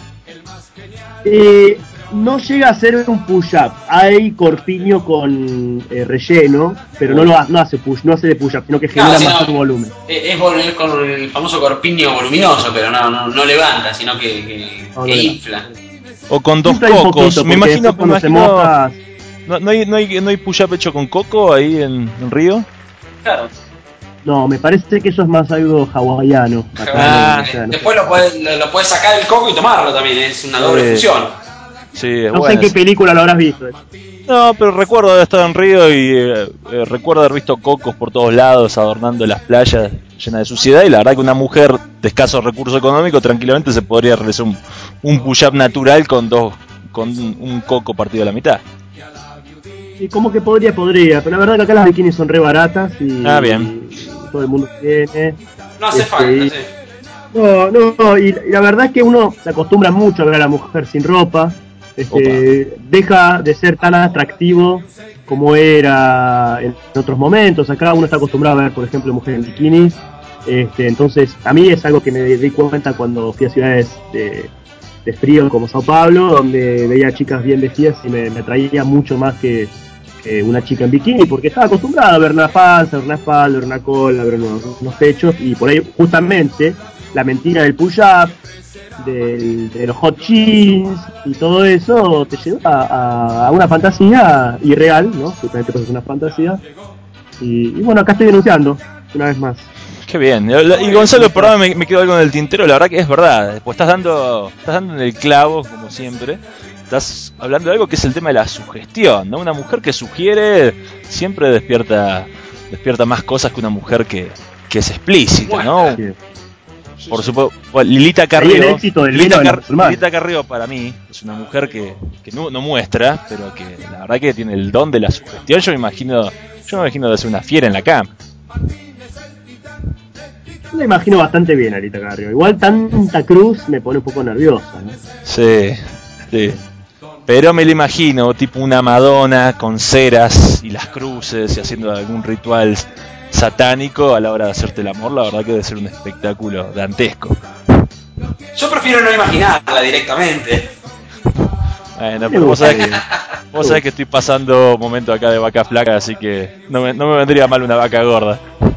No llega a ser un push-up. Hay corpiño con relleno, pero no hace de push-up, sino que genera sino- más volumen. Es con el famoso corpiño voluminoso, pero no levanta, sino que No levanta. infla. O con dos Siempre hay un cocos. poquito, Me porque imagino, después cuando se moja... ¿No hay push-up hecho con coco ahí en Río? Claro. No, me parece que eso es más algo hawaiano. Acá Después lo puedes sacar el coco y tomarlo también, es una doble función. Sí, es no sé bueno. en qué película lo habrás visto. No, pero recuerdo haber estado en Río y recuerdo haber visto cocos por todos lados adornando las playas llenas de suciedad, y la verdad que una mujer de escasos recursos económicos tranquilamente se podría realizar un push-up natural con un coco partido a la mitad. Y como que podría, pero la verdad que acá las bikinis son re baratas y, Bien. y todo el mundo tiene. No hace falta, y- sí. No, y la verdad es que uno se acostumbra mucho a ver a la mujer sin ropa. Deja de ser tan atractivo como era en otros momentos. Acá uno está acostumbrado a ver, por ejemplo, mujeres en bikinis. Entonces, a mí es algo que me di cuenta cuando fui a ciudades de frío como Sao Paulo, donde veía chicas bien vestidas y me atraía mucho más que una chica en bikini, porque estaba acostumbrada a ver una panza, ver una espalda, ver una cola, ver unos pechos, y por ahí justamente la mentira del push-up, de los hot jeans y todo eso te lleva a una fantasía irreal, ¿no? Justamente pues es una fantasía. Y bueno, acá estoy denunciando, una vez más. Qué bien. Y Gonzalo, perdón, me quedó algo en el tintero. La verdad que es verdad. Pues estás dando en el clavo, como siempre. Estás hablando de algo que es el tema de la sugestión, ¿no? Una mujer que sugiere siempre despierta más cosas que una mujer que es explícita, ¿no? Por supuesto, Lilita Ahí el Carrió. éxito del vino de los musulmanes. Lilita Carrió para mí es una mujer que no muestra, pero que la verdad que tiene el don de la sugestión. Yo me imagino de ser una fiera en la cama. Yo la imagino bastante bien a Alita Carrió. Igual tanta cruz me pone un poco nerviosa, ¿no? Sí. Pero me lo imagino, tipo una Madonna con ceras y las cruces y haciendo algún ritual satánico a la hora de hacerte el amor. La verdad que debe ser un espectáculo dantesco. Yo prefiero no imaginarla directamente. Bueno, pero vos sabés que estoy pasando momento acá de vaca flaca, así que no me vendría mal una vaca gorda.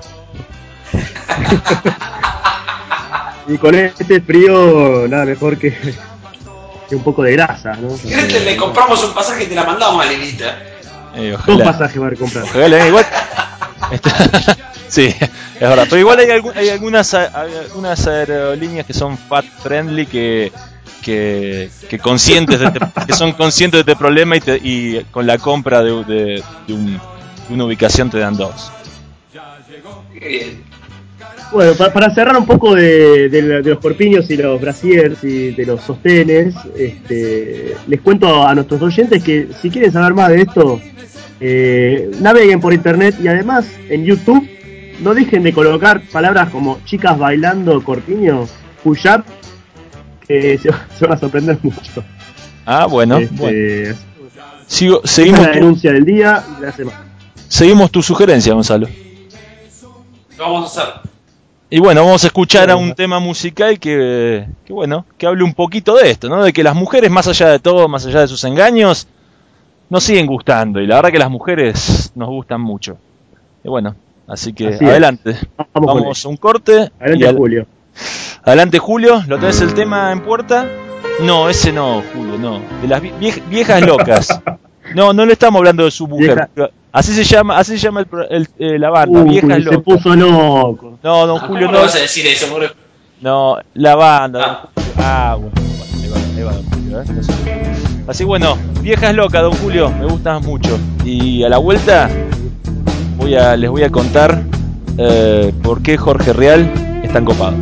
Y con este frío, nada mejor que un poco de grasa, ¿no? Si querés le compramos un pasaje y te la mandamos a Lilita. Dos Ojalá. pasajes va a comprar. Ojalá, igual. Sí, es verdad. Pero igual hay algunas aerolíneas que son fat friendly que conscientes que son conscientes de este problema y con la compra de una ubicación te dan dos. Qué bien. Bueno, para cerrar un poco de los corpiños y los brasiers y de los sostenes, les cuento a nuestros oyentes que si quieren saber más de esto, naveguen por internet y además en YouTube no dejen de colocar palabras como chicas bailando corpiño, push-up, que se van a sorprender mucho. Ah, bueno. Seguimos la denuncia del día y de la semana. Seguimos tu sugerencia, Gonzalo. Lo vamos a hacer. Y bueno, vamos a escuchar a un tema musical que hable un poquito de esto, ¿no? De que las mujeres, más allá de todo, más allá de sus engaños, nos siguen gustando. Y la verdad que las mujeres nos gustan mucho. Y bueno, así que así adelante. Es. Vamos a un corte. Adelante, Julio. Adelante, Julio. ¿Lo tenés el tema en puerta? No, ese no, Julio, no. De las viejas locas. No le estamos hablando de su mujer. Así se llama la banda, Viejas Locas. Se puso loco. No, don Julio, ¿Cómo no vas a decir eso, bro? No, la banda. Bueno, ahí va don Julio, Así bueno, Viejas Locas, don Julio, me gustan mucho. Y a la vuelta les voy a contar por qué Jorge Real es tan copado.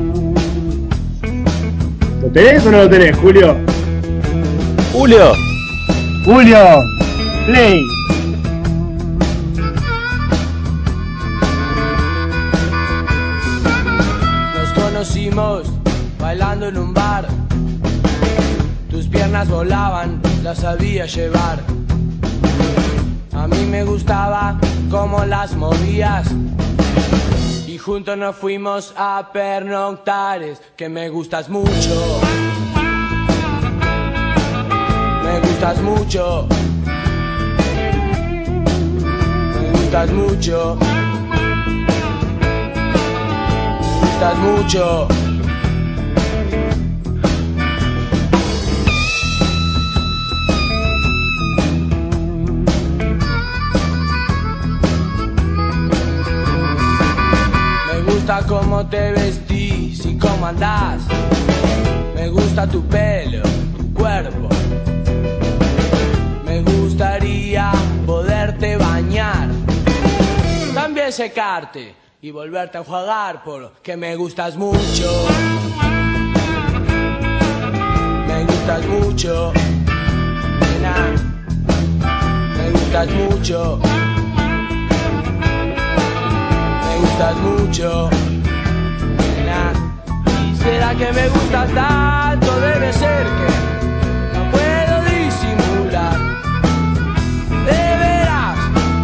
¿Lo tenés o no lo tenés, Julio? Julio, play. Nos conocimos bailando en un bar. Tus piernas volaban, las sabía llevar. A mí me gustaba cómo las movías. Y juntos nos fuimos a pernoctares, que me gustas mucho. Me gustas mucho. Me gustas mucho. Me gustas mucho. Me gusta cómo te vestís y cómo andás. Me gusta tu pelo, tu cuerpo. Me gustaría poderte bañar, también secarte y volverte a enjuagar, porque me gustas mucho. Me gustas mucho, nena. Me gustas mucho. Me gustas mucho, nena. ¿Y será que me gustas tanto? Debe ser que no puedo disimular. De veras.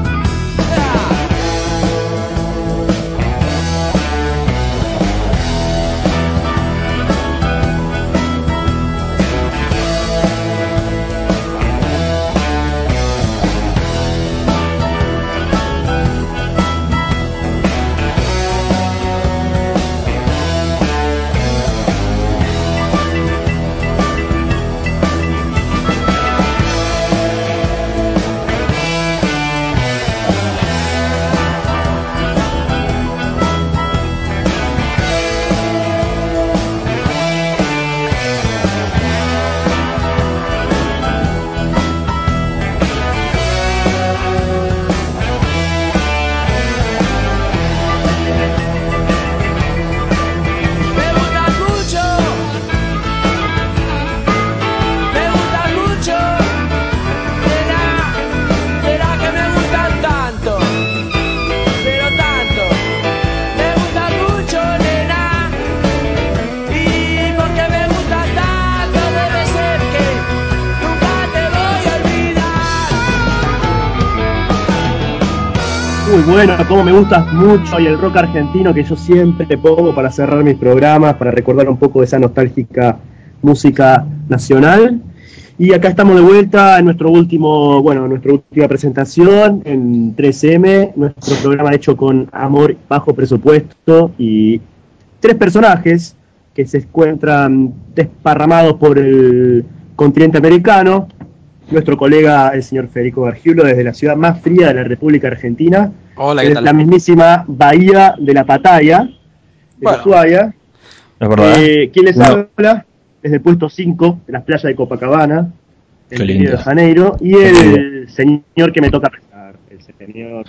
Muy bueno, como me gustas mucho, y el rock argentino que yo siempre te pongo para cerrar mis programas, para recordar un poco de esa nostálgica música nacional. Y acá estamos de vuelta en nuestra última presentación en 3M, nuestro programa hecho con amor, bajo presupuesto, y 3 personajes que se encuentran desparramados por el continente americano. Nuestro colega, el señor Federico Gargiulo, desde la ciudad más fría de la República Argentina. Hola, ¿qué tal? La mismísima Bahía de la Pataya, de Ushuaia. Es verdad. Quien les habla desde el puesto 5 de las playas de Copacabana, en Río de Janeiro. Y el señor que me toca presentar, el señor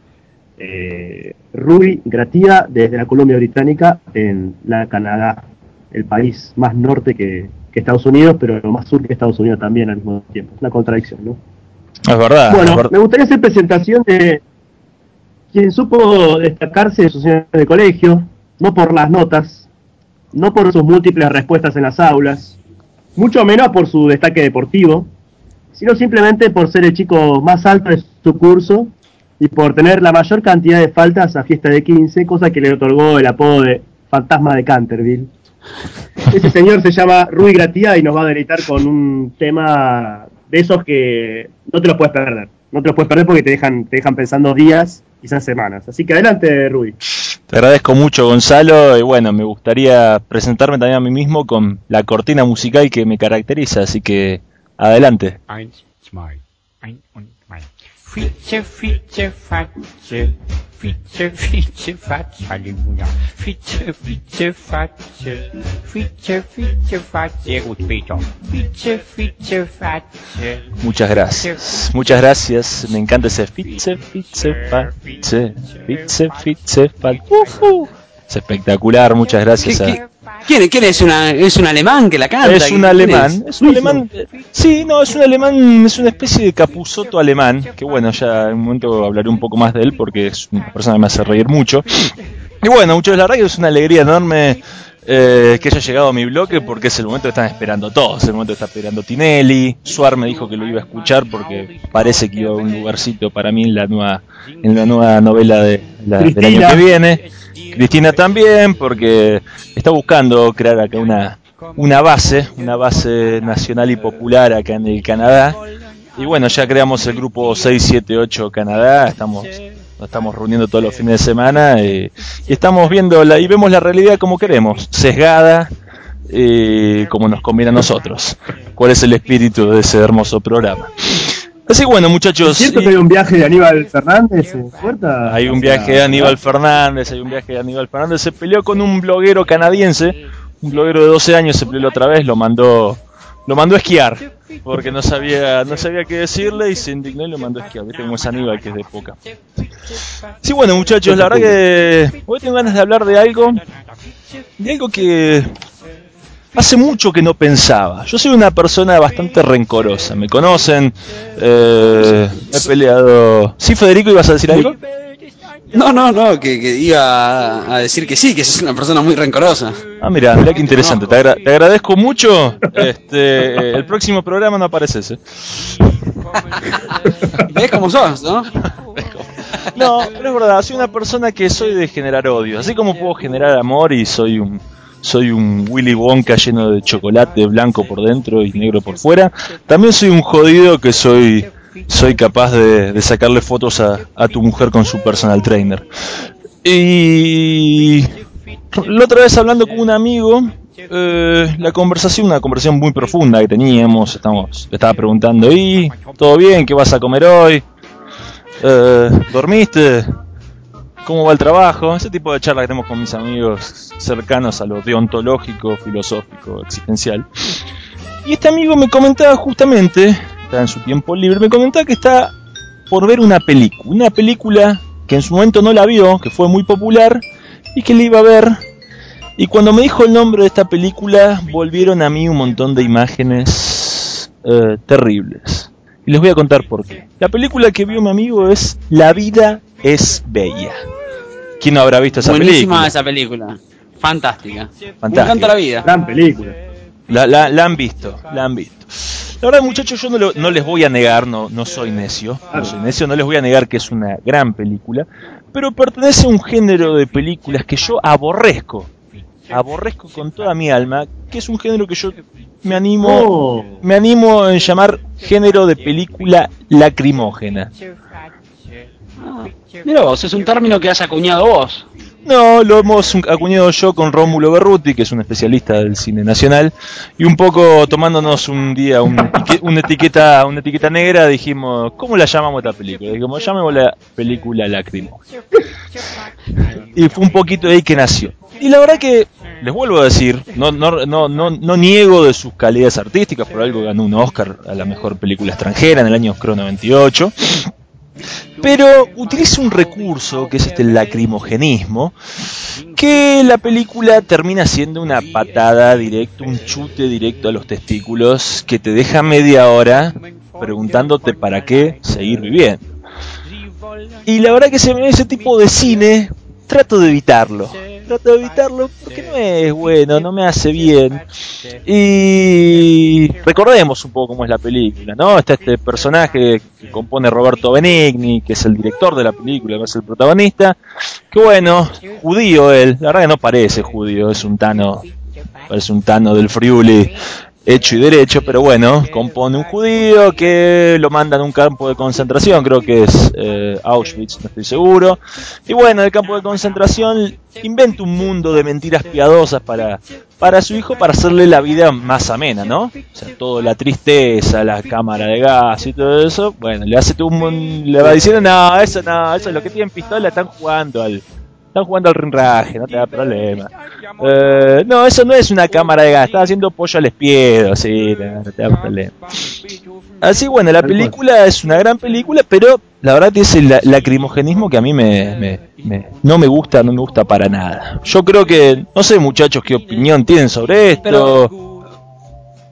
Rui Gratia, desde la Columbia Británica, en la Canadá, el país más norte que Estados Unidos, pero más sur que Estados Unidos también al mismo tiempo. Es una contradicción, ¿no? Es verdad. Bueno, es verdad. Me gustaría hacer presentación de quien supo destacarse de sus años de colegio, no por las notas, no por sus múltiples respuestas en las aulas, mucho menos por su destaque deportivo, sino simplemente por ser el chico más alto de su curso y por tener la mayor cantidad de faltas a fiesta de 15, cosa que le otorgó el apodo de Fantasma de Canterville. Ese señor se llama Rui Gratia y nos va a deleitar con un tema de esos que no te los puedes perder. No te los puedes perder porque te dejan pensando días, quizás semanas. Así que adelante, Rui. Te agradezco mucho, Gonzalo, y bueno, me gustaría presentarme también a mí mismo con la cortina musical que me caracteriza, así que adelante. Fiche, fiche, fache, fiche, fiche, fache, aleluya, fiche, fiche, fache, fiche, fiche, fache, repito, fiche, fiche, fache. Muchas gracias, me encanta ese fiche, fiche, fache, fiche, fiche, fache. Es espectacular, muchas gracias a... ¿Quién es? ¿Es un alemán que la canta? Es un alemán, sí, no, es un alemán, es una especie de Capusotto alemán, que bueno, ya en un momento hablaré un poco más de él porque es una persona que me hace reír mucho. Y bueno, muchachos, la radio es una alegría enorme que haya llegado a mi bloque porque es el momento que están esperando todos. El momento que está esperando Tinelli. Suar me dijo que lo iba a escuchar porque parece que iba a un lugarcito para mí en la nueva novela del año que viene. Cristina también, porque está buscando crear acá una base nacional y popular acá en el Canadá. Y bueno, ya creamos el grupo 678 Canadá, nos estamos reuniendo todos los fines de semana y estamos viendo y vemos la realidad como queremos, sesgada, como nos conviene a nosotros. ¿Cuál es el espíritu de ese hermoso programa? Así que bueno, muchachos. ¿Es cierto que hay un viaje de Aníbal Fernández en Puerta? Hay un viaje de Aníbal Fernández, se peleó con un bloguero canadiense, un bloguero de 12 años, se peleó otra vez, lo mandó a esquiar, porque no sabía qué decirle y se indignó y lo mandó a esquiar. Viste cómo es Aníbal, que es de poca. Sí, bueno, muchachos, la verdad que hoy tengo ganas de hablar de algo que hace mucho que no pensaba. Yo soy una persona bastante rencorosa, me conocen, he peleado... ¿Sí, Federico, ibas a decir algo? No, que iba a decir que sí, que sos una persona muy rencorosa. Ah, mirá qué interesante, te agradezco mucho. El próximo programa no apareces, ¿Ves cómo sos, no? No, pero es verdad, soy una persona que soy de generar odio. Así como puedo generar amor y soy un Willy Wonka lleno de chocolate blanco por dentro y negro por fuera, también soy un jodido que soy capaz de sacarle fotos a tu mujer con su personal trainer. Y la otra vez hablando con un amigo, una conversación muy profunda que teníamos, le estaba preguntando, ¿y todo bien? ¿Qué vas a comer hoy? ¿Dormiste? ¿Cómo va el trabajo? Ese tipo de charla que tenemos con mis amigos cercanos a lo deontológico, filosófico, existencial. Y este amigo me comentaba justamente, está en su tiempo libre, me comentaba que está por ver una película que en su momento no la vio, que fue muy popular y que le iba a ver. Y cuando me dijo el nombre de esta película, volvieron a mí un montón de imágenes terribles. Y les voy a contar por qué. La película que vio mi amigo es La vida es bella. ¿Quién no habrá visto esa película? Buenísima esa película. Fantástica. Me encanta la vida. Gran película. La han visto. La verdad, muchachos, yo no les voy a negar, no soy necio, no les voy a negar que es una gran película, pero pertenece a un género de películas que yo aborrezco con toda mi alma, que es un género que yo me animo en llamar género de película lacrimógena. Mira vos, es un término que has acuñado vos. No, lo hemos acuñado yo con Rómulo Berruti, que es un especialista del cine nacional, y un poco tomándonos un día una etiqueta negra, dijimos, ¿cómo la llamamos esta película? Dijimos, llamémosla película lacrimógena. Y fue un poquito de ahí que nació. Y la verdad que, les vuelvo a decir, no niego de sus calidades artísticas, por algo ganó un Oscar a la mejor película extranjera en el año 98. Pero utiliza un recurso que es el lacrimogenismo, que la película termina siendo una patada directa, un chute directo a los testículos, que te deja media hora preguntándote para qué seguir viviendo. Y la verdad que ese tipo de cine trato de evitarlo porque no es bueno, no me hace bien. Y recordemos un poco cómo es la película, ¿no? Está este personaje que compone Roberto Benigni, que es el director de la película, que es el protagonista, que bueno, judío él, la verdad que no parece judío, parece un Tano del Friuli hecho y derecho, pero bueno, compone un judío que lo mandan a un campo de concentración, creo que es Auschwitz, no estoy seguro, y bueno, en el campo de concentración inventa un mundo de mentiras piadosas para su hijo, para hacerle la vida más amena, ¿no? O sea, toda la tristeza, la cámara de gas y todo eso, bueno, le va diciendo, no, eso es lo que tienen pistola, están jugando al rinraje, no te da problema. No, eso no es una cámara de gas, estás haciendo pollo al espiedo, sí, no te da problema. Así, bueno, la película es una gran película, pero la verdad que es el lacrimogenismo que a mí no me gusta para nada. Yo creo que, no sé, muchachos, qué opinión tienen sobre esto.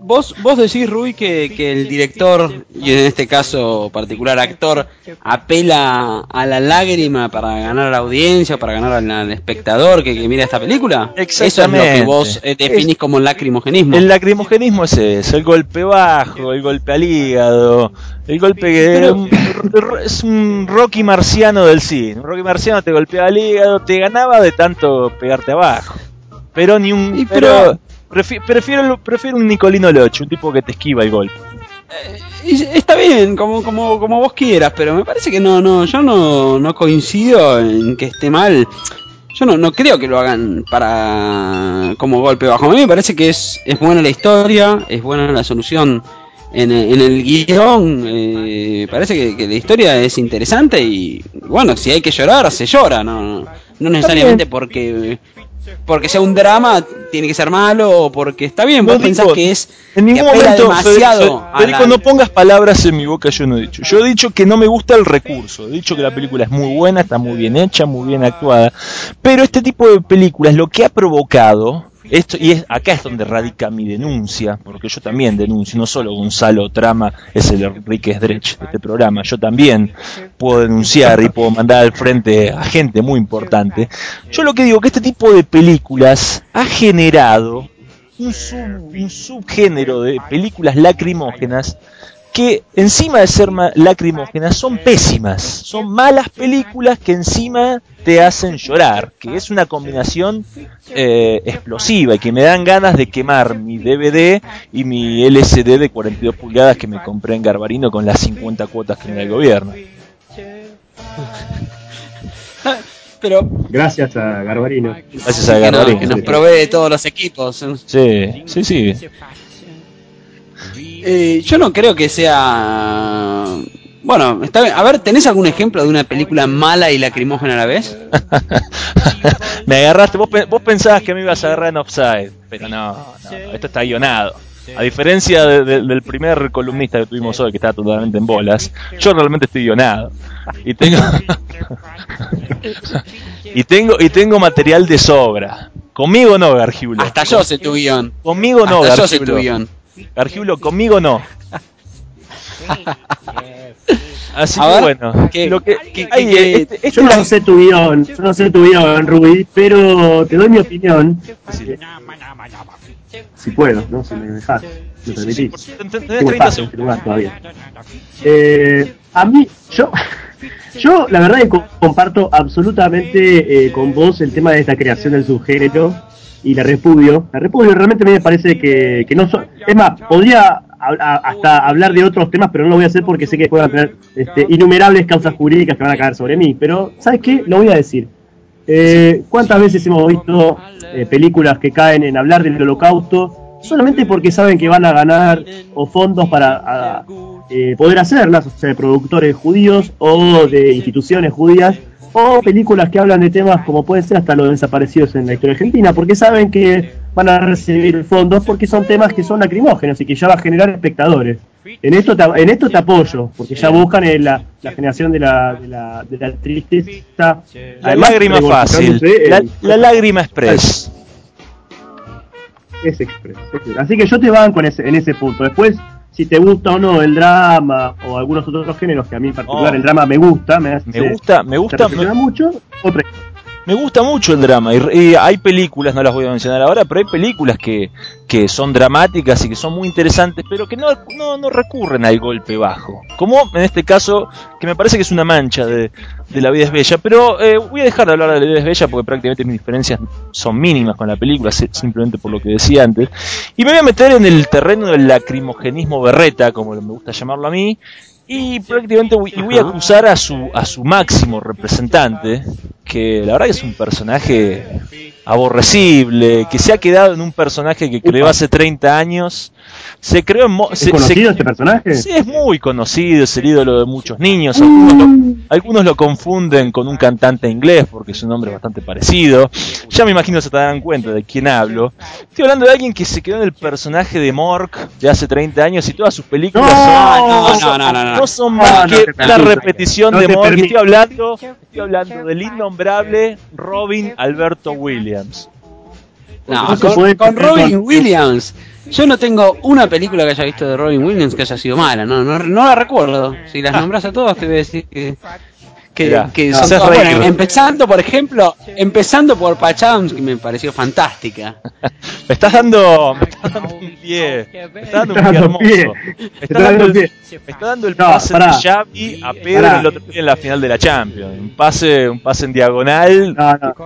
Vos decís, Rui, que el director, y en este caso particular actor, apela a la lágrima para ganar a la audiencia, para ganar al espectador que mira esta película. Exactamente. Eso es lo que vos definís como lacrimogenismo. El lacrimogenismo es eso, el golpe bajo, el golpe al hígado, el golpe que es un Rocky marciano del cine. Un Rocky marciano te golpeaba el hígado, te ganaba de tanto pegarte abajo. Pero ni un... Prefiero un Nicolino Loche, un tipo que te esquiva el golpe. Está bien, como vos quieras, pero me parece que yo no coincido en que esté mal. Yo no creo que lo hagan para como golpe bajo. A mí me parece que es buena la historia, es buena la solución en el guión. Parece que la historia es interesante y bueno, si hay que llorar, se llora, no necesariamente porque sea un drama tiene que ser malo o porque está bien. Vos pensás que es en ningún momento demasiado. Federico, no pongas palabras en mi boca, yo no he dicho. Yo he dicho que no me gusta el recurso. He dicho que la película es muy buena, está muy bien hecha, muy bien actuada. Pero este tipo de películas lo que ha provocado esto, acá es donde radica mi denuncia, porque yo también denuncio, no solo Gonzalo Trama es el Enrique Sdrech de este programa, yo también puedo denunciar y puedo mandar al frente a gente muy importante. Yo lo que digo que este tipo de películas ha generado un subgénero de películas lacrimógenas que encima de ser lacrimógenas son pésimas, son malas películas que encima te hacen llorar, que es una combinación explosiva y que me dan ganas de quemar mi DVD y mi LCD de 42 pulgadas que me compré en Garbarino con las 50 cuotas que me da el gobierno. Pero gracias a Garbarino. Gracias a Garbarino. Que nos provee todos los equipos. Sí. Yo no creo que sea... Bueno, está bien. A ver, ¿tenés algún ejemplo de una película mala y lacrimógena a la vez? Me agarraste, vos pensabas que me ibas a agarrar en Offside, pero no, esto está guionado. A diferencia del primer columnista que tuvimos hoy, que estaba totalmente en bolas, yo realmente estoy guionado. Y tengo material de sobra. Conmigo no, Gargiulo. Hasta yo sé tu guión. Conmigo no, Hasta yo sé tu guión. Gargiulo, conmigo no. Así a que ver, bueno, yo no sé tu guión, Rubí, pero te doy mi opinión. Sí. Si puedo, ¿no? Si me dejás, me permitís. Tengo espacio en este lugar todavía. A mí, yo la verdad que comparto absolutamente con vos el tema de esta creación del subgénero y la repudio. La repudio realmente me parece que no son... Es más, podría hasta hablar de otros temas, pero no lo voy a hacer porque sé que pueden tener innumerables causas jurídicas que van a caer sobre mí. Pero, ¿sabes qué? Lo voy a decir. ¿Cuántas veces hemos visto películas que caen en hablar del holocausto solamente porque saben que van a ganar o fondos para poder hacerlas, o sea, de productores judíos o de instituciones judías, o películas que hablan de temas como puede ser hasta los desaparecidos en la historia argentina, porque saben que van a recibir fondos porque son temas que son lacrimógenos y que ya va a generar espectadores? En esto te apoyo, porque ya buscan la generación de la tristeza. La lágrima fácil, la lágrima express. Es express. Así que yo te banco en ese punto. Después, si te gusta o no el drama o algunos otros géneros, que a mí en particular el drama me gusta mucho. Me gusta mucho el drama y hay películas, no las voy a mencionar ahora, pero hay películas que son dramáticas y que son muy interesantes, pero que no recurren al golpe bajo. Como en este caso, que me parece que es una mancha de La vida es bella, pero voy a dejar de hablar de La vida es bella porque prácticamente mis diferencias son mínimas con la película, simplemente por lo que decía antes. Y me voy a meter en el terreno del lacrimogenismo berreta, como me gusta llamarlo a mí, y prácticamente voy a acusar a su máximo representante, que la verdad que es un personaje aborrecible, que se ha quedado en un personaje que creó hace 30 años. Se creó ¿Es conocido este personaje? Sí, es muy conocido, es el ídolo de muchos niños. Algunos lo confunden con un cantante inglés porque su nombre es bastante parecido. Ya me imagino se te dan cuenta de quién hablo. Estoy hablando de alguien que se quedó en el personaje de Mork de hace 30 años y todas sus películas no son más que la repetición de Mork. Estoy hablando del innombrable Robin Alberto Williams. No, con Robin Williams. Yo no tengo una película que haya visto de Robin Williams que haya sido mala, no la recuerdo. Si las nombras a todas te voy a decir que son todas buenas. Empezando por Patch Adams, que me pareció fantástica. Me estás dando un pie. Me estás dando un pie hermoso. Me está dando el pase de Xavi a Pedro el otro día en la final de la Champions. Un pase en diagonal.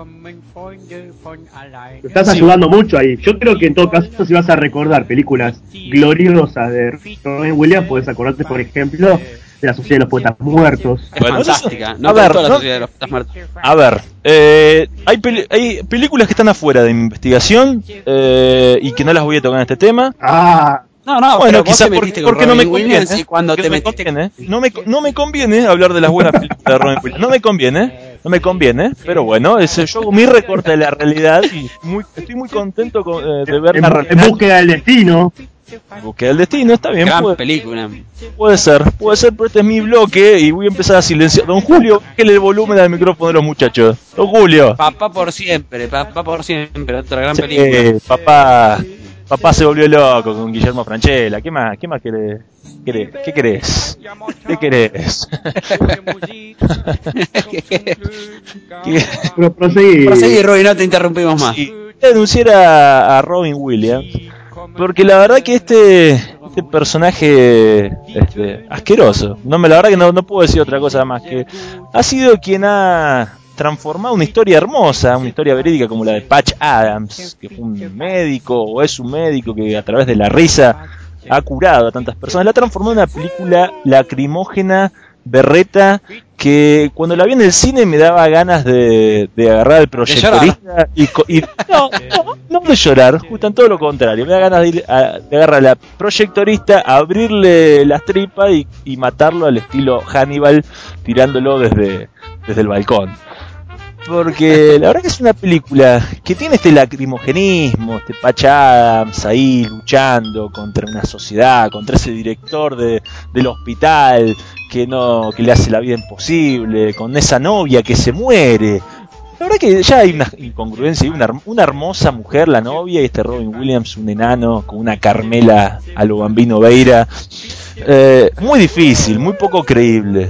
Te estás ayudando mucho ahí. Yo creo que en todo caso, si vas a recordar películas gloriosas de Robin Williams, puedes acordarte, por ejemplo, de la Sociedad de los Poetas Muertos. Es fantástica. No, a ver, la Sociedad de los Poetas Muertos. A ver, hay películas que están afuera de mi investigación y que no las voy a tocar en este tema. No, bueno, pero quizás porque no me conviene. Cuando te metiste... No me conviene hablar de las buenas películas de Robin Williams. No me conviene, pero bueno, yo hago mi recorte de la realidad y estoy muy contento de ver la realidad. En búsqueda del destino. Búsqueda del destino, está bien. Gran película. Puede ser, pero este es mi bloque y voy a empezar a silenciar. Don Julio, bájale el volumen al micrófono de los muchachos. Don Julio. Papá por siempre, otra gran película. Papá se volvió loco con Guillermo Francella. ¿Qué más querés? ¿Qué querés? Proseguí, Robin, no te interrumpimos más. Sí, denunciar a Robin Williams porque la verdad que este personaje asqueroso, la verdad que no puedo decir otra cosa más que ha sido quien ha transformado una historia hermosa, una historia verídica como la de Patch Adams, que fue un médico o es un médico que a través de la risa ha curado a tantas personas, la transformó en una película lacrimógena, berreta, que cuando la vi en el cine me daba ganas de agarrar al proyectorista y no de llorar, justo en todo lo contrario, me da ganas de agarrar al proyectorista, abrirle las tripas y matarlo al estilo Hannibal, tirándolo desde el balcón. Porque la verdad que es una película que tiene este lacrimogenismo, Patch Adams ahí luchando contra una sociedad, contra ese director del hospital que le hace la vida imposible, con esa novia que se muere. La verdad que ya hay una incongruencia, una hermosa mujer la novia y este Robin Williams un enano con una Carmela a lo Bambino Veira. Muy difícil, muy poco creíble.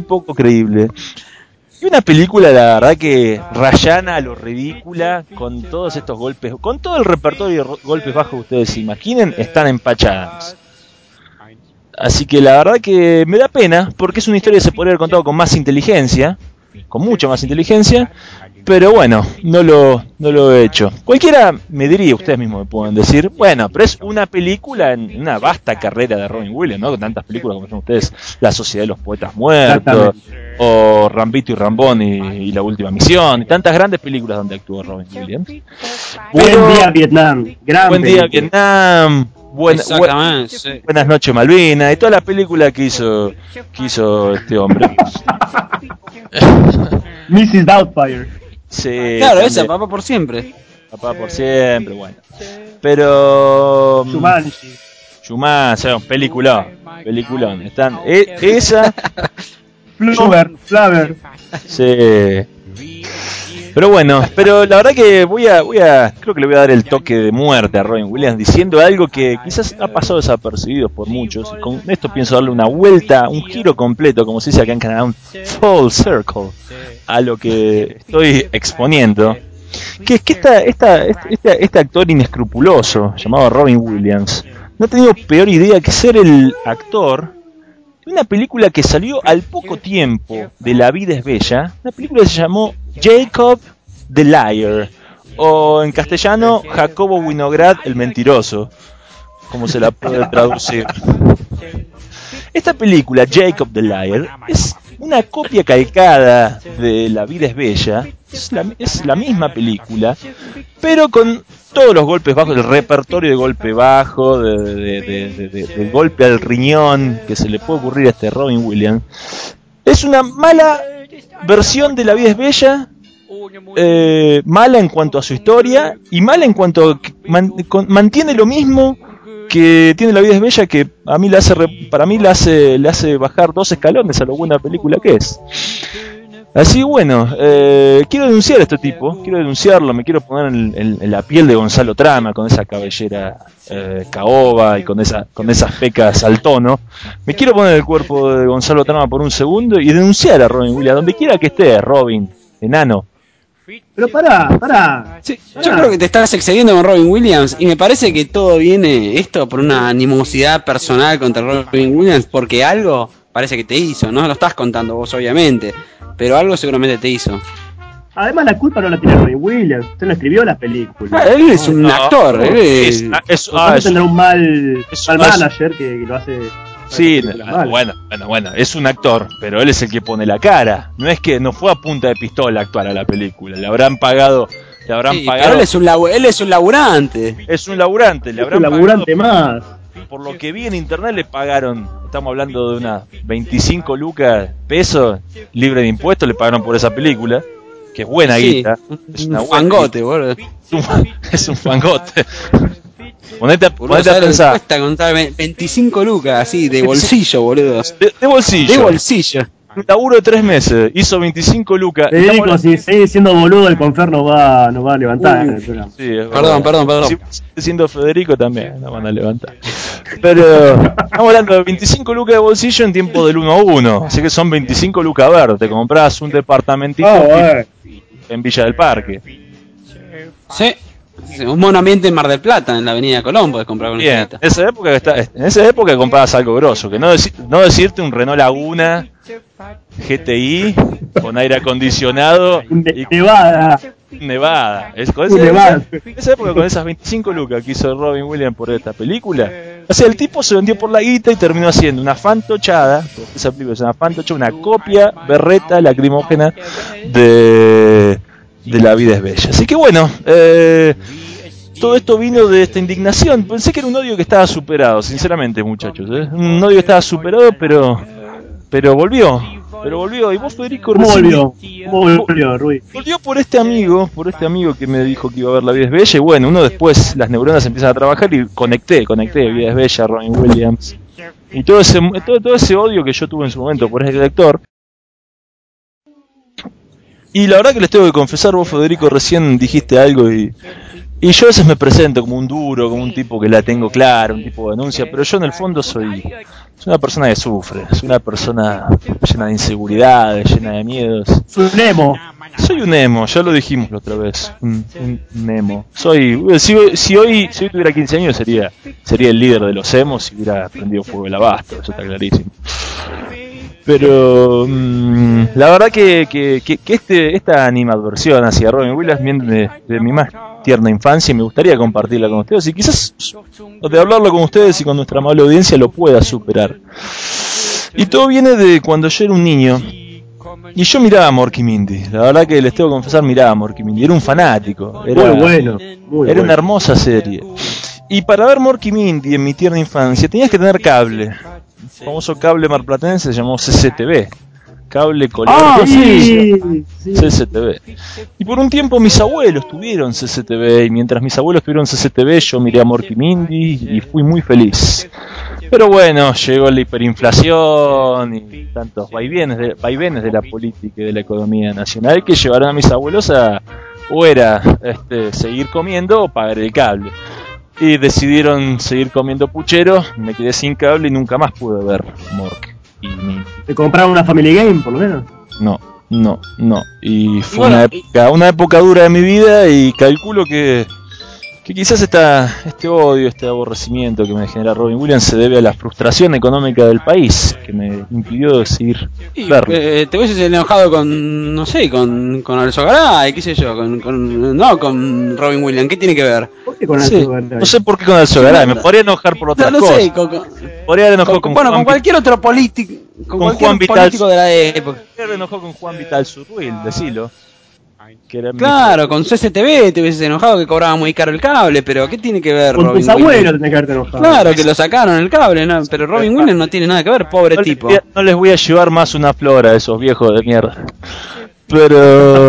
Y una película, la verdad que rayana a lo ridícula, con todos estos golpes, con todo el repertorio de golpes bajos que ustedes se imaginen, están en Patch Adams. Así que la verdad que me da pena, porque es una historia que se podría haber contado con más inteligencia, con mucha más inteligencia, pero bueno, no lo he hecho. Cualquiera me diría, ustedes mismos me pueden decir, bueno, pero es una película en una vasta carrera de Robin Williams, ¿no? Con tantas películas como son ustedes, La Sociedad de los Poetas Muertos, o Rambito y Rambón y La Última Misión, y tantas grandes películas donde actuó Robin Williams. Buen Día Vietnam, Buen Día Vietnam, Buenas noches Malvinas, y toda la película que hizo este hombre. Mrs. Doubtfire. Sí, claro, esa, Papá por siempre. Papá por siempre, bueno. Pero Jumanji, un peliculón. Están esa Flaver. Sí. Pero bueno, la verdad que creo que le voy a dar el toque de muerte a Robin Williams diciendo algo que quizás ha pasado desapercibido por muchos. Con esto pienso darle una vuelta, un giro completo, como se dice acá en Canadá, un full circle a lo que estoy exponiendo. Que es que este actor inescrupuloso llamado Robin Williams no ha tenido peor idea que ser el actor de una película que salió al poco tiempo de La vida es bella, una película que se llamó Jacob the Liar, o en castellano Jacobo Winograd el mentiroso, como se la puede traducir. Esta película, Jacob the Liar, es una copia calcada de La vida es bella, es la misma película, pero con todos los golpes bajos, el repertorio de golpe bajo, de golpe al riñón que se le puede ocurrir a este Robin Williams. Es una mala versión de La vida es bella, mala en cuanto a su historia y mala en cuanto a que mantiene lo mismo que tiene La vida es bella, que a mí le hace bajar 2 escalones a lo buena película que es. Así bueno, quiero denunciar a este tipo, quiero denunciarlo, me quiero poner en la piel de Gonzalo Trama, con esa cabellera caoba y con esas pecas al tono. Me quiero poner en el cuerpo de Gonzalo Trama por un segundo y denunciar a Robin Williams, donde quiera que esté, Robin, enano. Pero pará. Sí, yo creo que te estás excediendo con Robin Williams y me parece que todo viene esto por una animosidad personal contra Robin Williams porque algo parece que te hizo, no lo estás contando vos obviamente, pero algo seguramente te hizo. Además la culpa no la tiene Robin Williams, usted no escribió la película. Él es un actor, tendrá un mal manager que lo hace. Sí, bueno, es un actor, pero él es el que pone la cara. No es que no fue a punta de pistola actuar a la película. Le habrán pagado. Pero él es un laburante. Es un laburante, le habrán laburante más. Por lo que vi en internet le pagaron, estamos hablando de unas 25 lucas pesos libre de impuestos, le pagaron por esa película, que es buena guita. Es un fangote, boludo. Es un fangote. Ponete a pensar. Cuesta contar 25 lucas así de bolsillo, boludo. De bolsillo. De bolsillo. Un laburo de 3 meses, hizo 25 lucas. Federico, si sigue siendo boludo, el Confer no va a levantar. Sí, perdón. Si siendo Federico también no van a levantar. Pero estamos hablando de 25 lucas de bolsillo en tiempo del 1 a 1. Así que son 25 lucas verdes. Te compras un departamentito en Villa del Parque. Sí. Un monoambiente en Mar del Plata, en la Avenida Colón, podés comprar con bien. En esa época comprabas algo grosso, que no decirte un Renault Laguna GTI con aire acondicionado y Nevada. En esa época con esas 25 lucas que hizo Robin Williams por esta película, o sea, el tipo se vendió por la guita y terminó haciendo una fantochada, esa película es una fantochada, una copia berreta lacrimógena de La vida es bella. Así que bueno, todo esto vino de esta indignación. Pensé que era un odio que estaba superado, sinceramente, muchachos. Un odio que estaba superado, pero volvió. Y vos, Federico, volvió, Rui. Volvió por este amigo que me dijo que iba a ver La vida es bella. Y bueno, uno después las neuronas empiezan a trabajar y conecté Vida es bella, Robin Williams. Y todo ese odio que yo tuve en su momento por ese actor. Y la verdad que les tengo que confesar, vos, Federico, recién dijiste algo y yo a veces me presento como un duro, como un tipo que la tengo clara, un tipo de denuncia, pero yo en el fondo soy una persona que sufre, soy una persona llena de inseguridades, llena de miedos. Soy un emo, ya lo dijimos la otra vez, un emo. Si hoy tuviera 15 años sería el líder de los emos y hubiera prendido fuego el abasto, eso está clarísimo. Pero la verdad que esta animadversión hacia Robin Williams viene de mi más tierna infancia y me gustaría compartirla con ustedes y quizás de hablarlo con ustedes y con nuestra amable audiencia lo pueda superar. Y todo viene de cuando yo era un niño y yo miraba a Mork y Mindy. La verdad que les tengo que confesar, miraba a Mork y Mindy. Era un fanático. Muy bueno. Era una hermosa serie. Y para ver Mork y Mindy en mi tierna infancia tenías que tener cable. El famoso cable marplatense se llamó CCTV, cable color CCTV. Y por un tiempo mis abuelos tuvieron CCTV y mientras mis abuelos tuvieron CCTV yo miré a Mork y Mindy y fui muy feliz. Pero bueno, llegó la hiperinflación y tantos vaivenes de la política y de la economía nacional que llevaron a mis abuelos a seguir comiendo o pagar el cable. Y decidieron seguir comiendo puchero, me quedé sin cable y nunca más pude ver Mork y Mindy. ¿Te compraron una Family Game, por lo menos? No. Y fue una época dura de mi vida y calculo que quizás este odio, este aborrecimiento que me genera Robin Williams se debe a la frustración económica del país que me impidió decidir verlo. Te hubieses enojado con Alzogaray, qué sé yo, con Robin Williams, ¿qué tiene que ver? ¿Por qué con Alzogaray? No sé por qué con Alzogaray, me podría enojar por otras cosas. Podría enojar con cualquier otro político, con Juan Vital, político de la época. Me enojó con Juan Vital Zurruil, decilo. Claro, con CCTV te hubieses enojado que cobraba muy caro el cable, pero ¿qué tiene que ver con Robin tus abuelos tenés que haberte enojado? Claro, que lo sacaron el cable, ¿no? Pero Robin Williams no tiene nada que ver, pobre tipo. No les voy a llevar más una flor a esos viejos de mierda. Pero...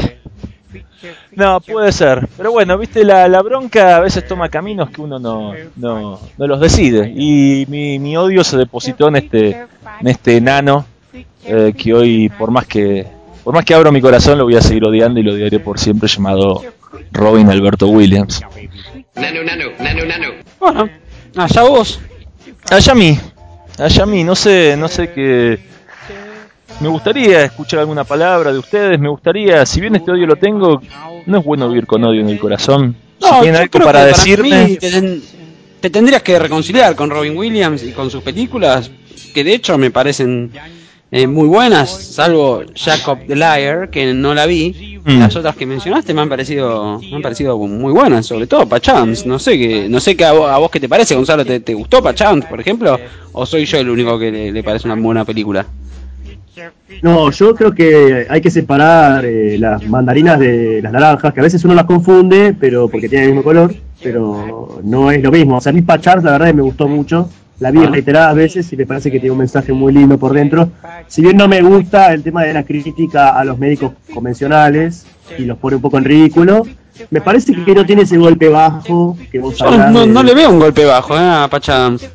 No, puede ser. Pero bueno, viste, la bronca a veces toma caminos que uno no los decide. Y mi odio se depositó en este enano que hoy, por más que por más que abro mi corazón, lo voy a seguir odiando y lo odiaré por siempre, llamado Robin Alberto Williams. Bueno, allá vos. Allá a mí, no sé qué. Me gustaría escuchar alguna palabra de ustedes, me gustaría, si bien este odio lo tengo, no es bueno vivir con odio en el corazón. Si No, tienen yo algo creo para que decirme. mí te tendrías que reconciliar con Robin Williams y con sus películas, que de hecho me parecen muy buenas, salvo Jacob the Liar, que no la vi. Las otras que mencionaste me han parecido muy buenas, sobre todo Pachams. No sé qué a vos qué te parece, Gonzalo. ¿Te gustó Pachams, por ejemplo? ¿O soy yo el único que le parece una buena película? No, yo creo que hay que separar las mandarinas de las naranjas, que a veces uno las confunde, pero porque tienen el mismo color, pero no es lo mismo. O sea, a mí Pachars la verdad que me gustó mucho, la vi reiteradas veces y me parece que tiene un mensaje muy lindo por dentro. Si bien no me gusta el tema de la crítica a los médicos convencionales y los pone un poco en ridículo, me parece que no tiene ese golpe bajo que vos hablás. No le veo un golpe bajo a Pachams.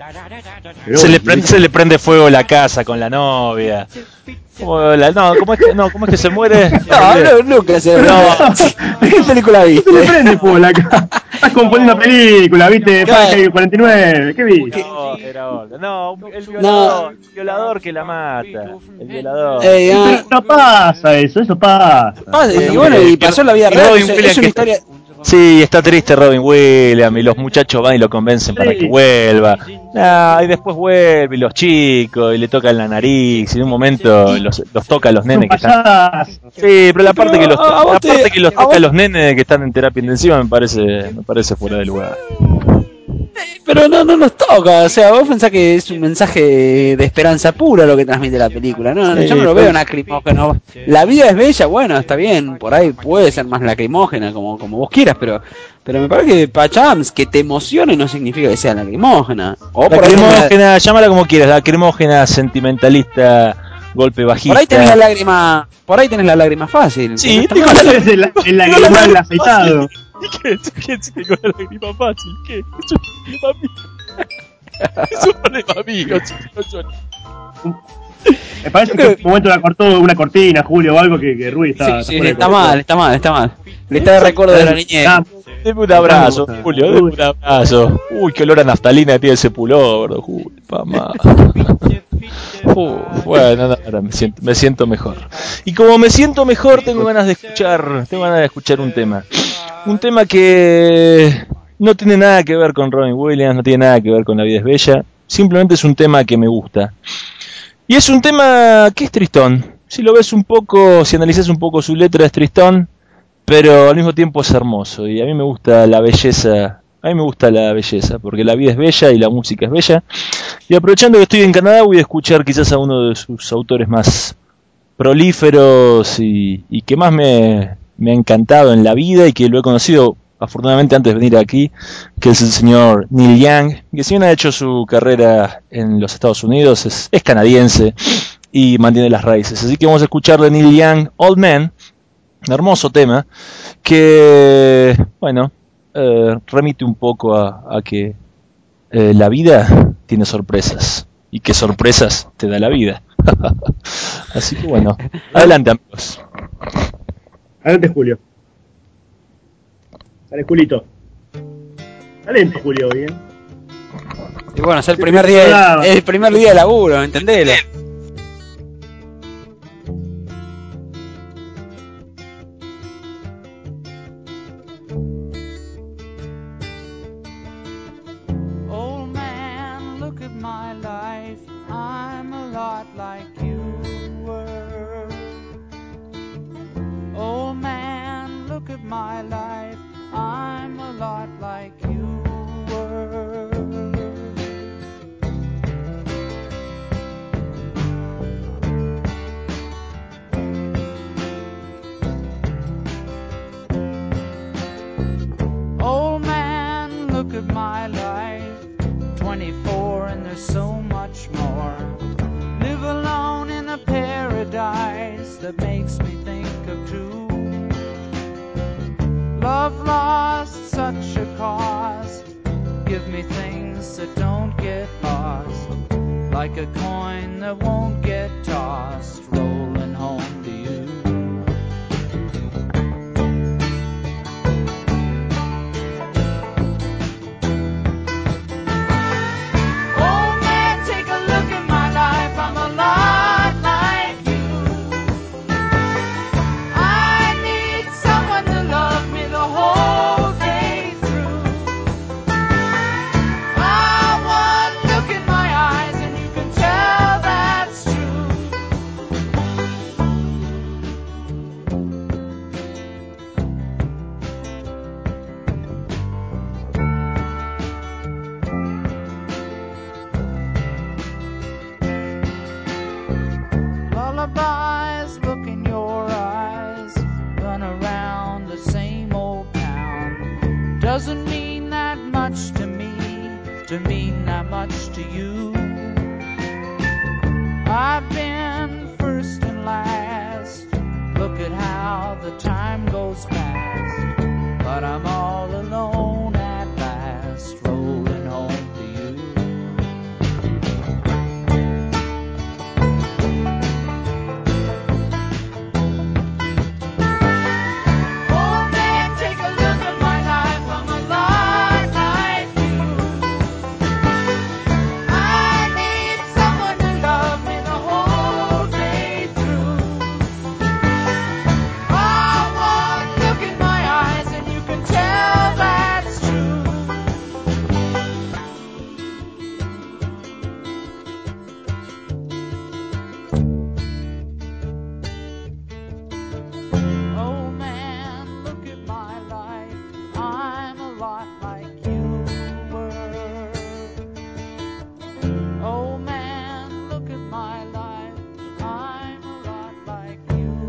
Se le prende fuego la casa con la novia. ¿Cómo es que se muere? Nunca se ¿Qué película viste? Se le prende fuego la casa. Estás componiendo una película, ¿viste? Fahrenheit 49, ¿qué viste? El violador que la mata. El violador. No pasa eso pasa. Y bueno, y pasó en la vida real. Es una historia. Sí, está triste Robin Williams y los muchachos van y lo convencen para que vuelva. Y después vuelve y los chicos y le tocan la nariz y en un momento los toca a los nenes que están. Sí, pero la parte que los toca a los nenes que están en terapia intensiva me parece fuera de lugar. Pero no nos toca, o sea, vos pensás que es un mensaje de esperanza pura lo que transmite la película, ¿no? Yo no lo veo lacrimógeno. La vida es bella, bueno, está bien, por ahí puede ser más lacrimógena, como vos quieras, pero me parece que Pachams, que te emocione no significa que sea lacrimógena. O lacrimógena, llámala como quieras, lacrimógena, sentimentalista, golpe bajista. Por ahí tenés la lágrima fácil. Sí, el lagrimal afeitado. ¿Quién se te con la lágrima fácil? ¿Qué? Es un problema mío. Me parece que en un momento la cortó una cortina, Julio, o algo que Rui está... Sí, está mal. Le está de recuerdo de la niñez. Deme un abrazo, Julio, deme un abrazo. Uy, qué olor a naftalina tiene ese pullover, Julio, mamá. Bueno, ahora me siento mejor. Y como me siento mejor, tengo ganas de escuchar un tema. Un tema que no tiene nada que ver con Robin Williams, no tiene nada que ver con La vida es bella. Simplemente es un tema que me gusta. Y es un tema que es tristón. Si lo ves un poco, si analizas un poco su letra, es tristón, pero al mismo tiempo es hermoso. Y a mí me gusta la belleza. A mí me gusta la belleza, porque la vida es bella y la música es bella. Y aprovechando que estoy en Canadá, voy a escuchar quizás a uno de sus autores más prolíferos y que más me ha encantado en la vida y que lo he conocido afortunadamente antes de venir aquí, que es el señor Neil Young, que si bien ha hecho su carrera en los Estados Unidos, es canadiense y mantiene las raíces. Así que vamos a escuchar de Neil Young, Old Man, un hermoso tema que, bueno, remite un poco a que la vida tiene sorpresas y qué sorpresas te da la vida. Así que bueno, adelante amigos. Adelante Julio. Dale Julito. Adelante Julio, bien. Y bueno, es el primer día de laburo, ¿entendelo? That makes me think of two. Love lost such a cost. Give me things that don't get lost, like a coin that won't get tossed, rolling home to you. doesn't mean that much to me, to mean that much to you. I've been first and last, look at how the time goes fast, but I'm all alone at last, rolling home to you. Oh man, take a look at my life, I'm a lot like you. I need someone to love me the whole day through. Oh, one look in my eyes and you can tell that's true. Oh man, look at my life, I'm a lot like you were. Oh man, look at my life, I'm a lot like you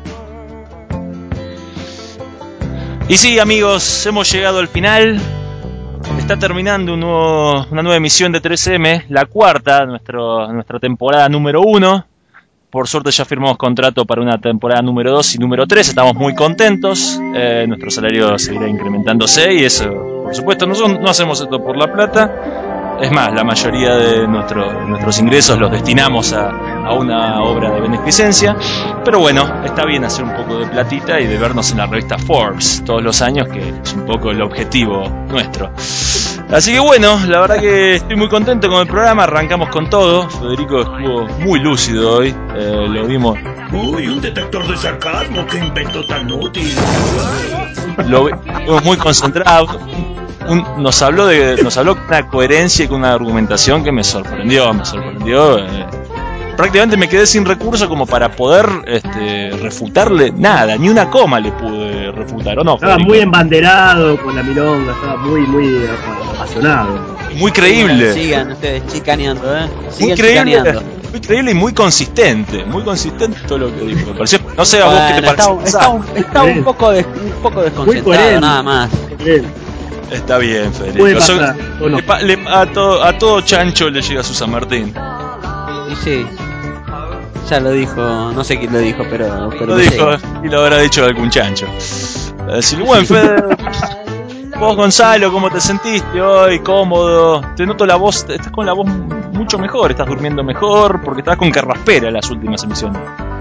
were. Y sí, amigos, hemos llegado al final. Está terminando una nueva emisión de 3M, la cuarta, nuestra temporada número 1. Por suerte ya firmamos contrato para una temporada número 2 y número 3. Estamos muy contentos. Nuestro salario seguirá incrementándose y eso, por supuesto, nosotros no hacemos esto por la plata. Es más, la mayoría de nuestros ingresos los destinamos a una obra de beneficencia. Pero bueno, está bien hacer un poco de platita y de vernos en la revista Forbes todos los años, que es un poco el objetivo nuestro. Así que bueno, la verdad que estoy muy contento con el programa. Arrancamos con todo. Federico estuvo muy lúcido hoy. Lo vimos. Uy, un detector de sarcasmo, qué invento tan útil. Lo vimos muy concentrado. Nos habló con una coherencia y con una argumentación que me sorprendió. Prácticamente me quedé sin recursos como para poder refutarle nada, ni una coma le pude refutar, ¿o no? Estaba Federico? muy embanderado con la milonga, estaba muy apasionado. Muy creíble. Sigan ustedes chicaneando, Muy Sigan creíble, chicaneando. muy creíble y muy consistente todo lo que dijo. Me pareció, no sé a vos qué te pareció. Está un poco desconcentrado, coherente. nada más. Está bien, Federico. Puede pasar, ¿o no? A todo chancho le llega su San Martín. Y sí, ya lo dijo, no sé quién lo dijo, pero Lo le dijo llega. y lo habrá dicho algún chancho. Así que bueno, Fede, vos, Gonzalo, ¿cómo te sentiste hoy? ¿Cómodo? Te noto la voz, estás con la voz mucho mejor, estás durmiendo mejor, porque estabas con carraspera en las últimas emisiones.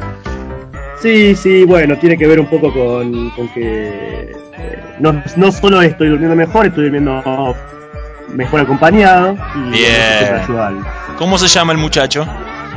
Sí, bueno, tiene que ver un poco con que no solo estoy durmiendo mejor, estoy durmiendo mejor acompañado y Bien. eso siempre ayuda al- ¿Cómo se llama el muchacho?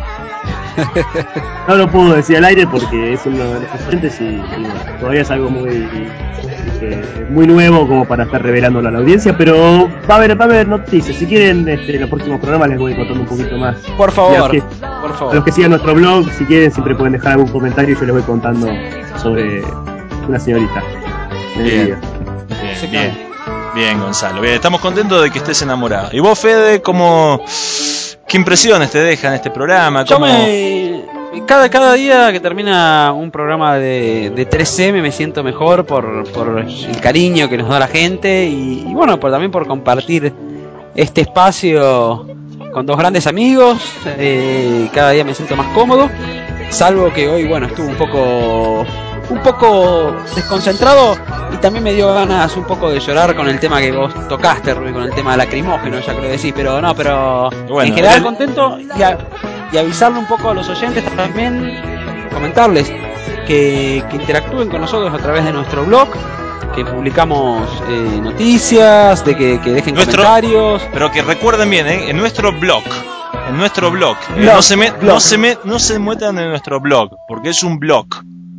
No lo puedo decir al aire porque es uno de los presentes y bueno, todavía es algo muy nuevo como para estar revelándolo a la audiencia, pero va a haber noticias. Si quieren, en los próximos programas les voy contando un poquito más. Por favor, Y por a favor. los que sigan nuestro blog, si quieren, siempre pueden dejar algún comentario y yo les voy contando sobre una señorita. Bien. Bien, Gonzalo. Bien, estamos contentos de que estés enamorado. ¿Y vos, Fede, qué impresiones te dejan este programa? Yo ¿Cómo- cada día que termina un programa de 3M me siento mejor por el cariño que nos da la gente y bueno, también por compartir este espacio con dos grandes amigos. Cada día me siento más cómodo, salvo que hoy, bueno, estuve un poco desconcentrado y también me dio ganas un poco de llorar con el tema que vos tocaste, Rubí, con el tema lacrimógeno, ya creo que sí, pero Bueno, en general contento y avisarle un poco a los oyentes también, comentarles que interactúen con nosotros a través de nuestro blog, que publicamos noticias, de que dejen comentarios. Pero que recuerden bien, en nuestro blog. Blog. No se metan en nuestro blog, porque es un blog.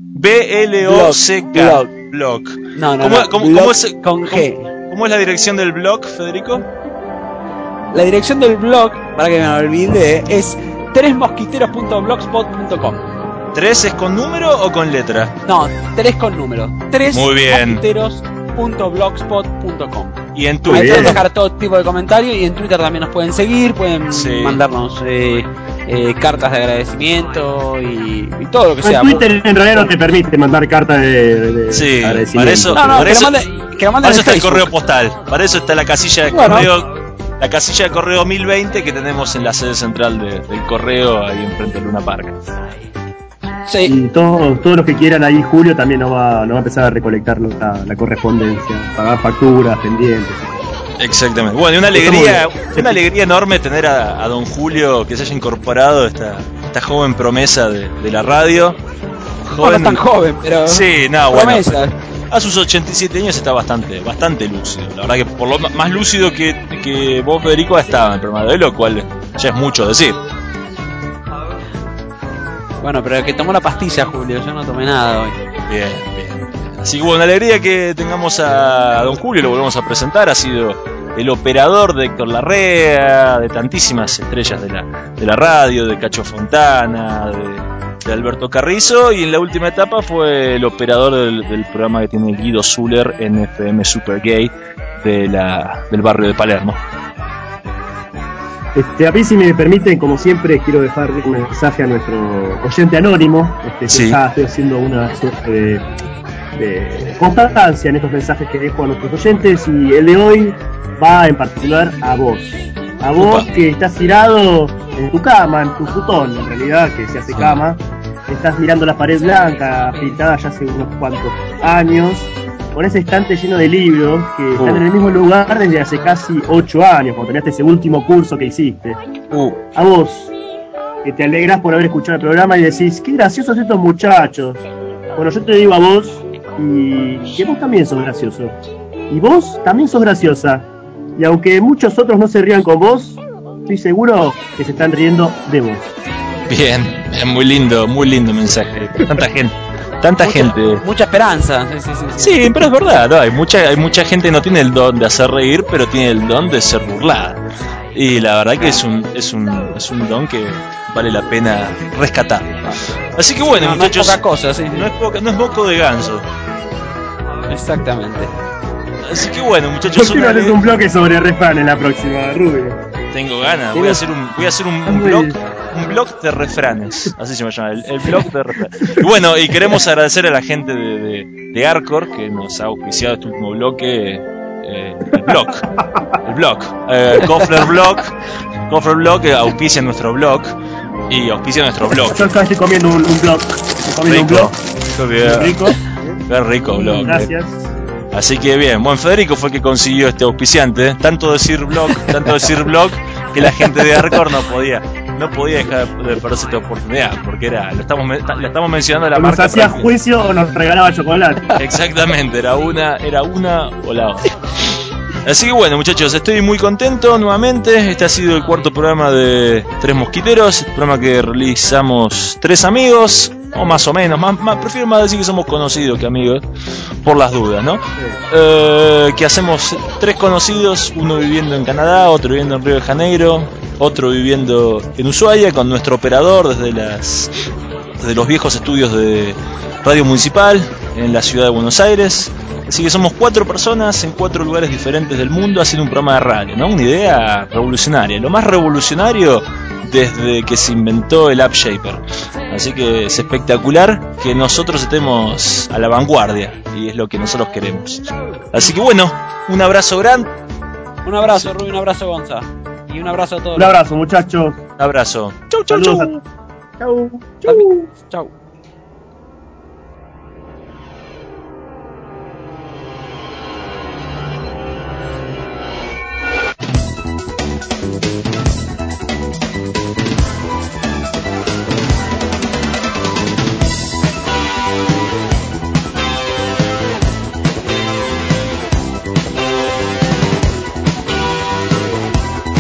BLOCK. Blog. No, ¿Cómo blog es, con G. ¿Cómo es la dirección del blog, Federico? La dirección del blog, para que me olvide, es 3mosquiteros.blogspot.com. ¿3 es con número o con letra? No, 3 con número. 3 Muy bien. mosquiteros.blogspot.com. Y en Ahí Twitter. pueden dejar todo tipo de comentarios y en Twitter también nos pueden seguir, pueden Sí. mandarnos cartas de agradecimiento y todo lo que sea. Twitter en realidad no te permite mandar cartas de Sí, agradecimiento. para eso, No, para que eso, lo mande en para eso está el Facebook. correo postal. Para eso está la casilla de Bueno. correo. La casilla de correo 1020 que tenemos en la sede central del correo ahí enfrente de Luna Park. Sí. Y todos los que quieran ahí, Julio también nos va a empezar a recolectar la correspondencia, pagar facturas, pendientes. Exactamente. Bueno, y una alegría enorme tener a don Julio que se haya incorporado esta joven promesa de la radio. No es tan joven, pero Sí, no, bueno. promesa. A sus 87 años está bastante lúcido. La verdad que por lo más lúcido que vos, Federico, estaba en el programa de hoy, lo cual ya es mucho decir. Bueno, pero el que tomó la pastilla, Julio, yo no tomé nada hoy. Bien. Así que bueno, una alegría que tengamos a don Julio, lo volvemos a presentar. Ha sido el operador de Héctor Larrea, de tantísimas estrellas de la radio, de Cacho Fontana, de Alberto Carrizo, y en la última etapa fue el operador del programa que tiene Guido Zuller en FM Super Gay del barrio de Palermo. A mí, si me permiten, como siempre, quiero dejar un mensaje a nuestro oyente anónimo. Sí. Ya estoy haciendo una suerte de constancia en estos mensajes que dejo a nuestros oyentes, y el de hoy va en particular a vos. A vos que estás tirado en tu cama, en tu futón, en realidad, que se hace cama. Estás mirando la pared blanca, pintada ya hace unos cuantos años, con ese estante lleno de libros que están en el mismo lugar desde hace casi 8 años, cuando terminaste ese último curso que hiciste. A vos, que te alegras por haber escuchado el programa y decís, qué graciosos estos muchachos. Bueno, yo te digo a vos, y que vos también sos gracioso. Y vos también sos graciosa. Y aunque muchos otros no se rían con vos, estoy seguro que se están riendo de vos. Bien, muy lindo mensaje. Tanta gente. Mucha esperanza. Sí, pero es verdad, ¿no? Hay mucha gente que no tiene el don de hacer reír, pero tiene el don de ser burlada. Y la verdad que es un don que vale la pena rescatar. Así que bueno, muchachos, no es poca cosa, sí. No es moco de ganso. Exactamente. Así que bueno, muchachos, ¿Por qué no haces un bloque sobre refrán en la próxima, Rubio? Tengo ganas, voy a hacer un blog de refranes, así se me llama, el blog de refranes. Y bueno, y queremos agradecer a la gente de Arcor que nos ha auspiciado este último bloque, el blog, Kofler Blog auspicia nuestro blog y auspicia nuestro blog. Yo estoy comiendo un blog, Qué bien. Qué rico blog. Gracias. Así que bien, bueno, Federico fue el que consiguió este auspiciante, tanto decir blog, que la gente de Arcor no podía dejar de perderse esta oportunidad, porque la estamos mencionando la marca. Nos hacía juicio o nos regalaba chocolate. Exactamente, era una o la otra. Así que bueno, muchachos, estoy muy contento nuevamente. Este ha sido el cuarto programa de Tres Mosquiteros, el programa que realizamos tres amigos, o más o menos, prefiero más decir que somos conocidos que amigos, por las dudas, ¿no? Que hacemos tres conocidos, uno viviendo en Canadá, otro viviendo en Río de Janeiro, otro viviendo en Ushuaia, con nuestro operador desde los viejos estudios de Radio Municipal en la ciudad de Buenos Aires. Así que somos 4 personas en 4 lugares diferentes del mundo haciendo un programa de radio, ¿no? Una idea revolucionaria, lo más revolucionario desde que se inventó el App Shaper. Así que es espectacular que nosotros estemos a la vanguardia y es lo que nosotros queremos. Así que bueno, un abrazo grande. Un abrazo, Rubio, un abrazo, Gonza. Y un abrazo a todos. Un abrazo, muchachos. Un abrazo. Chau.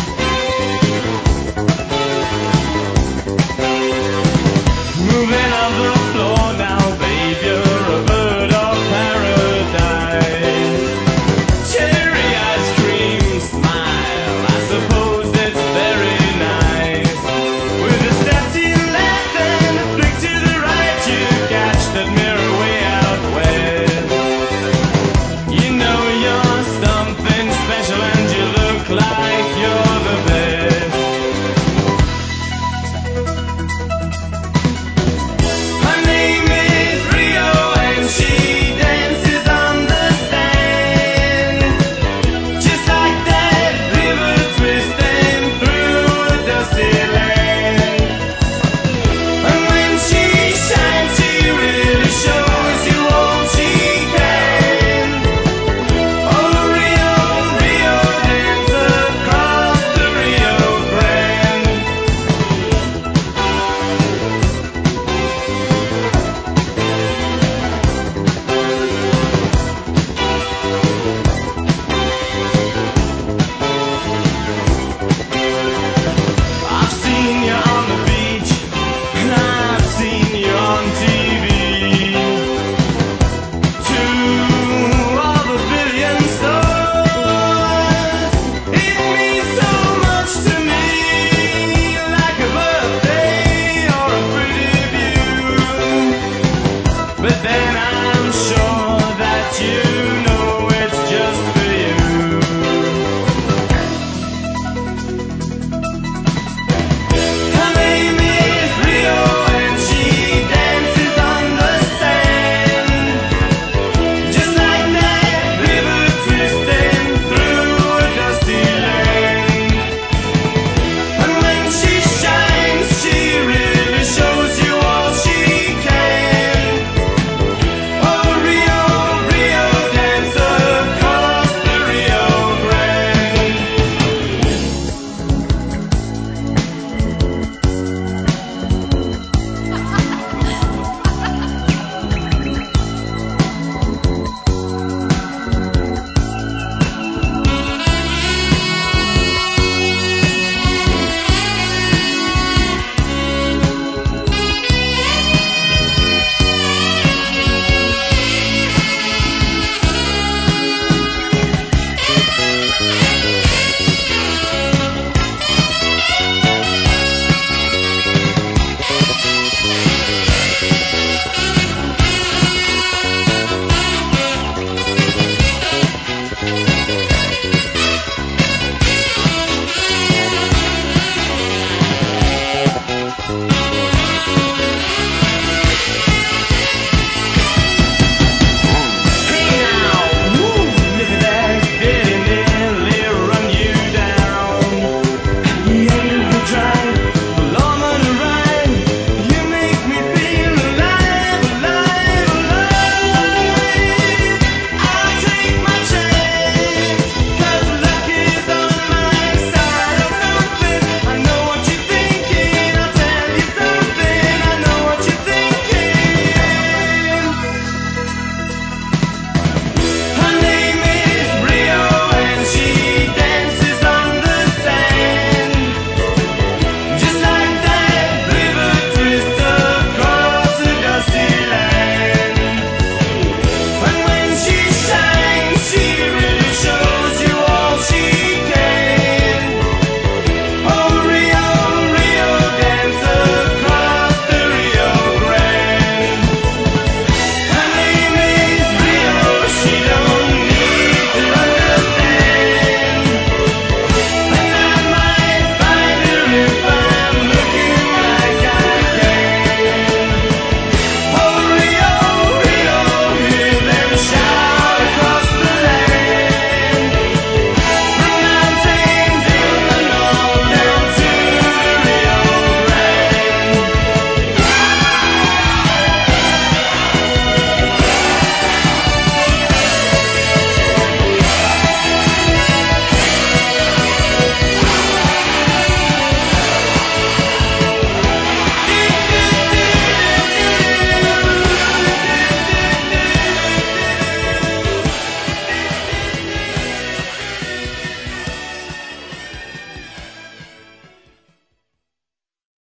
Moving on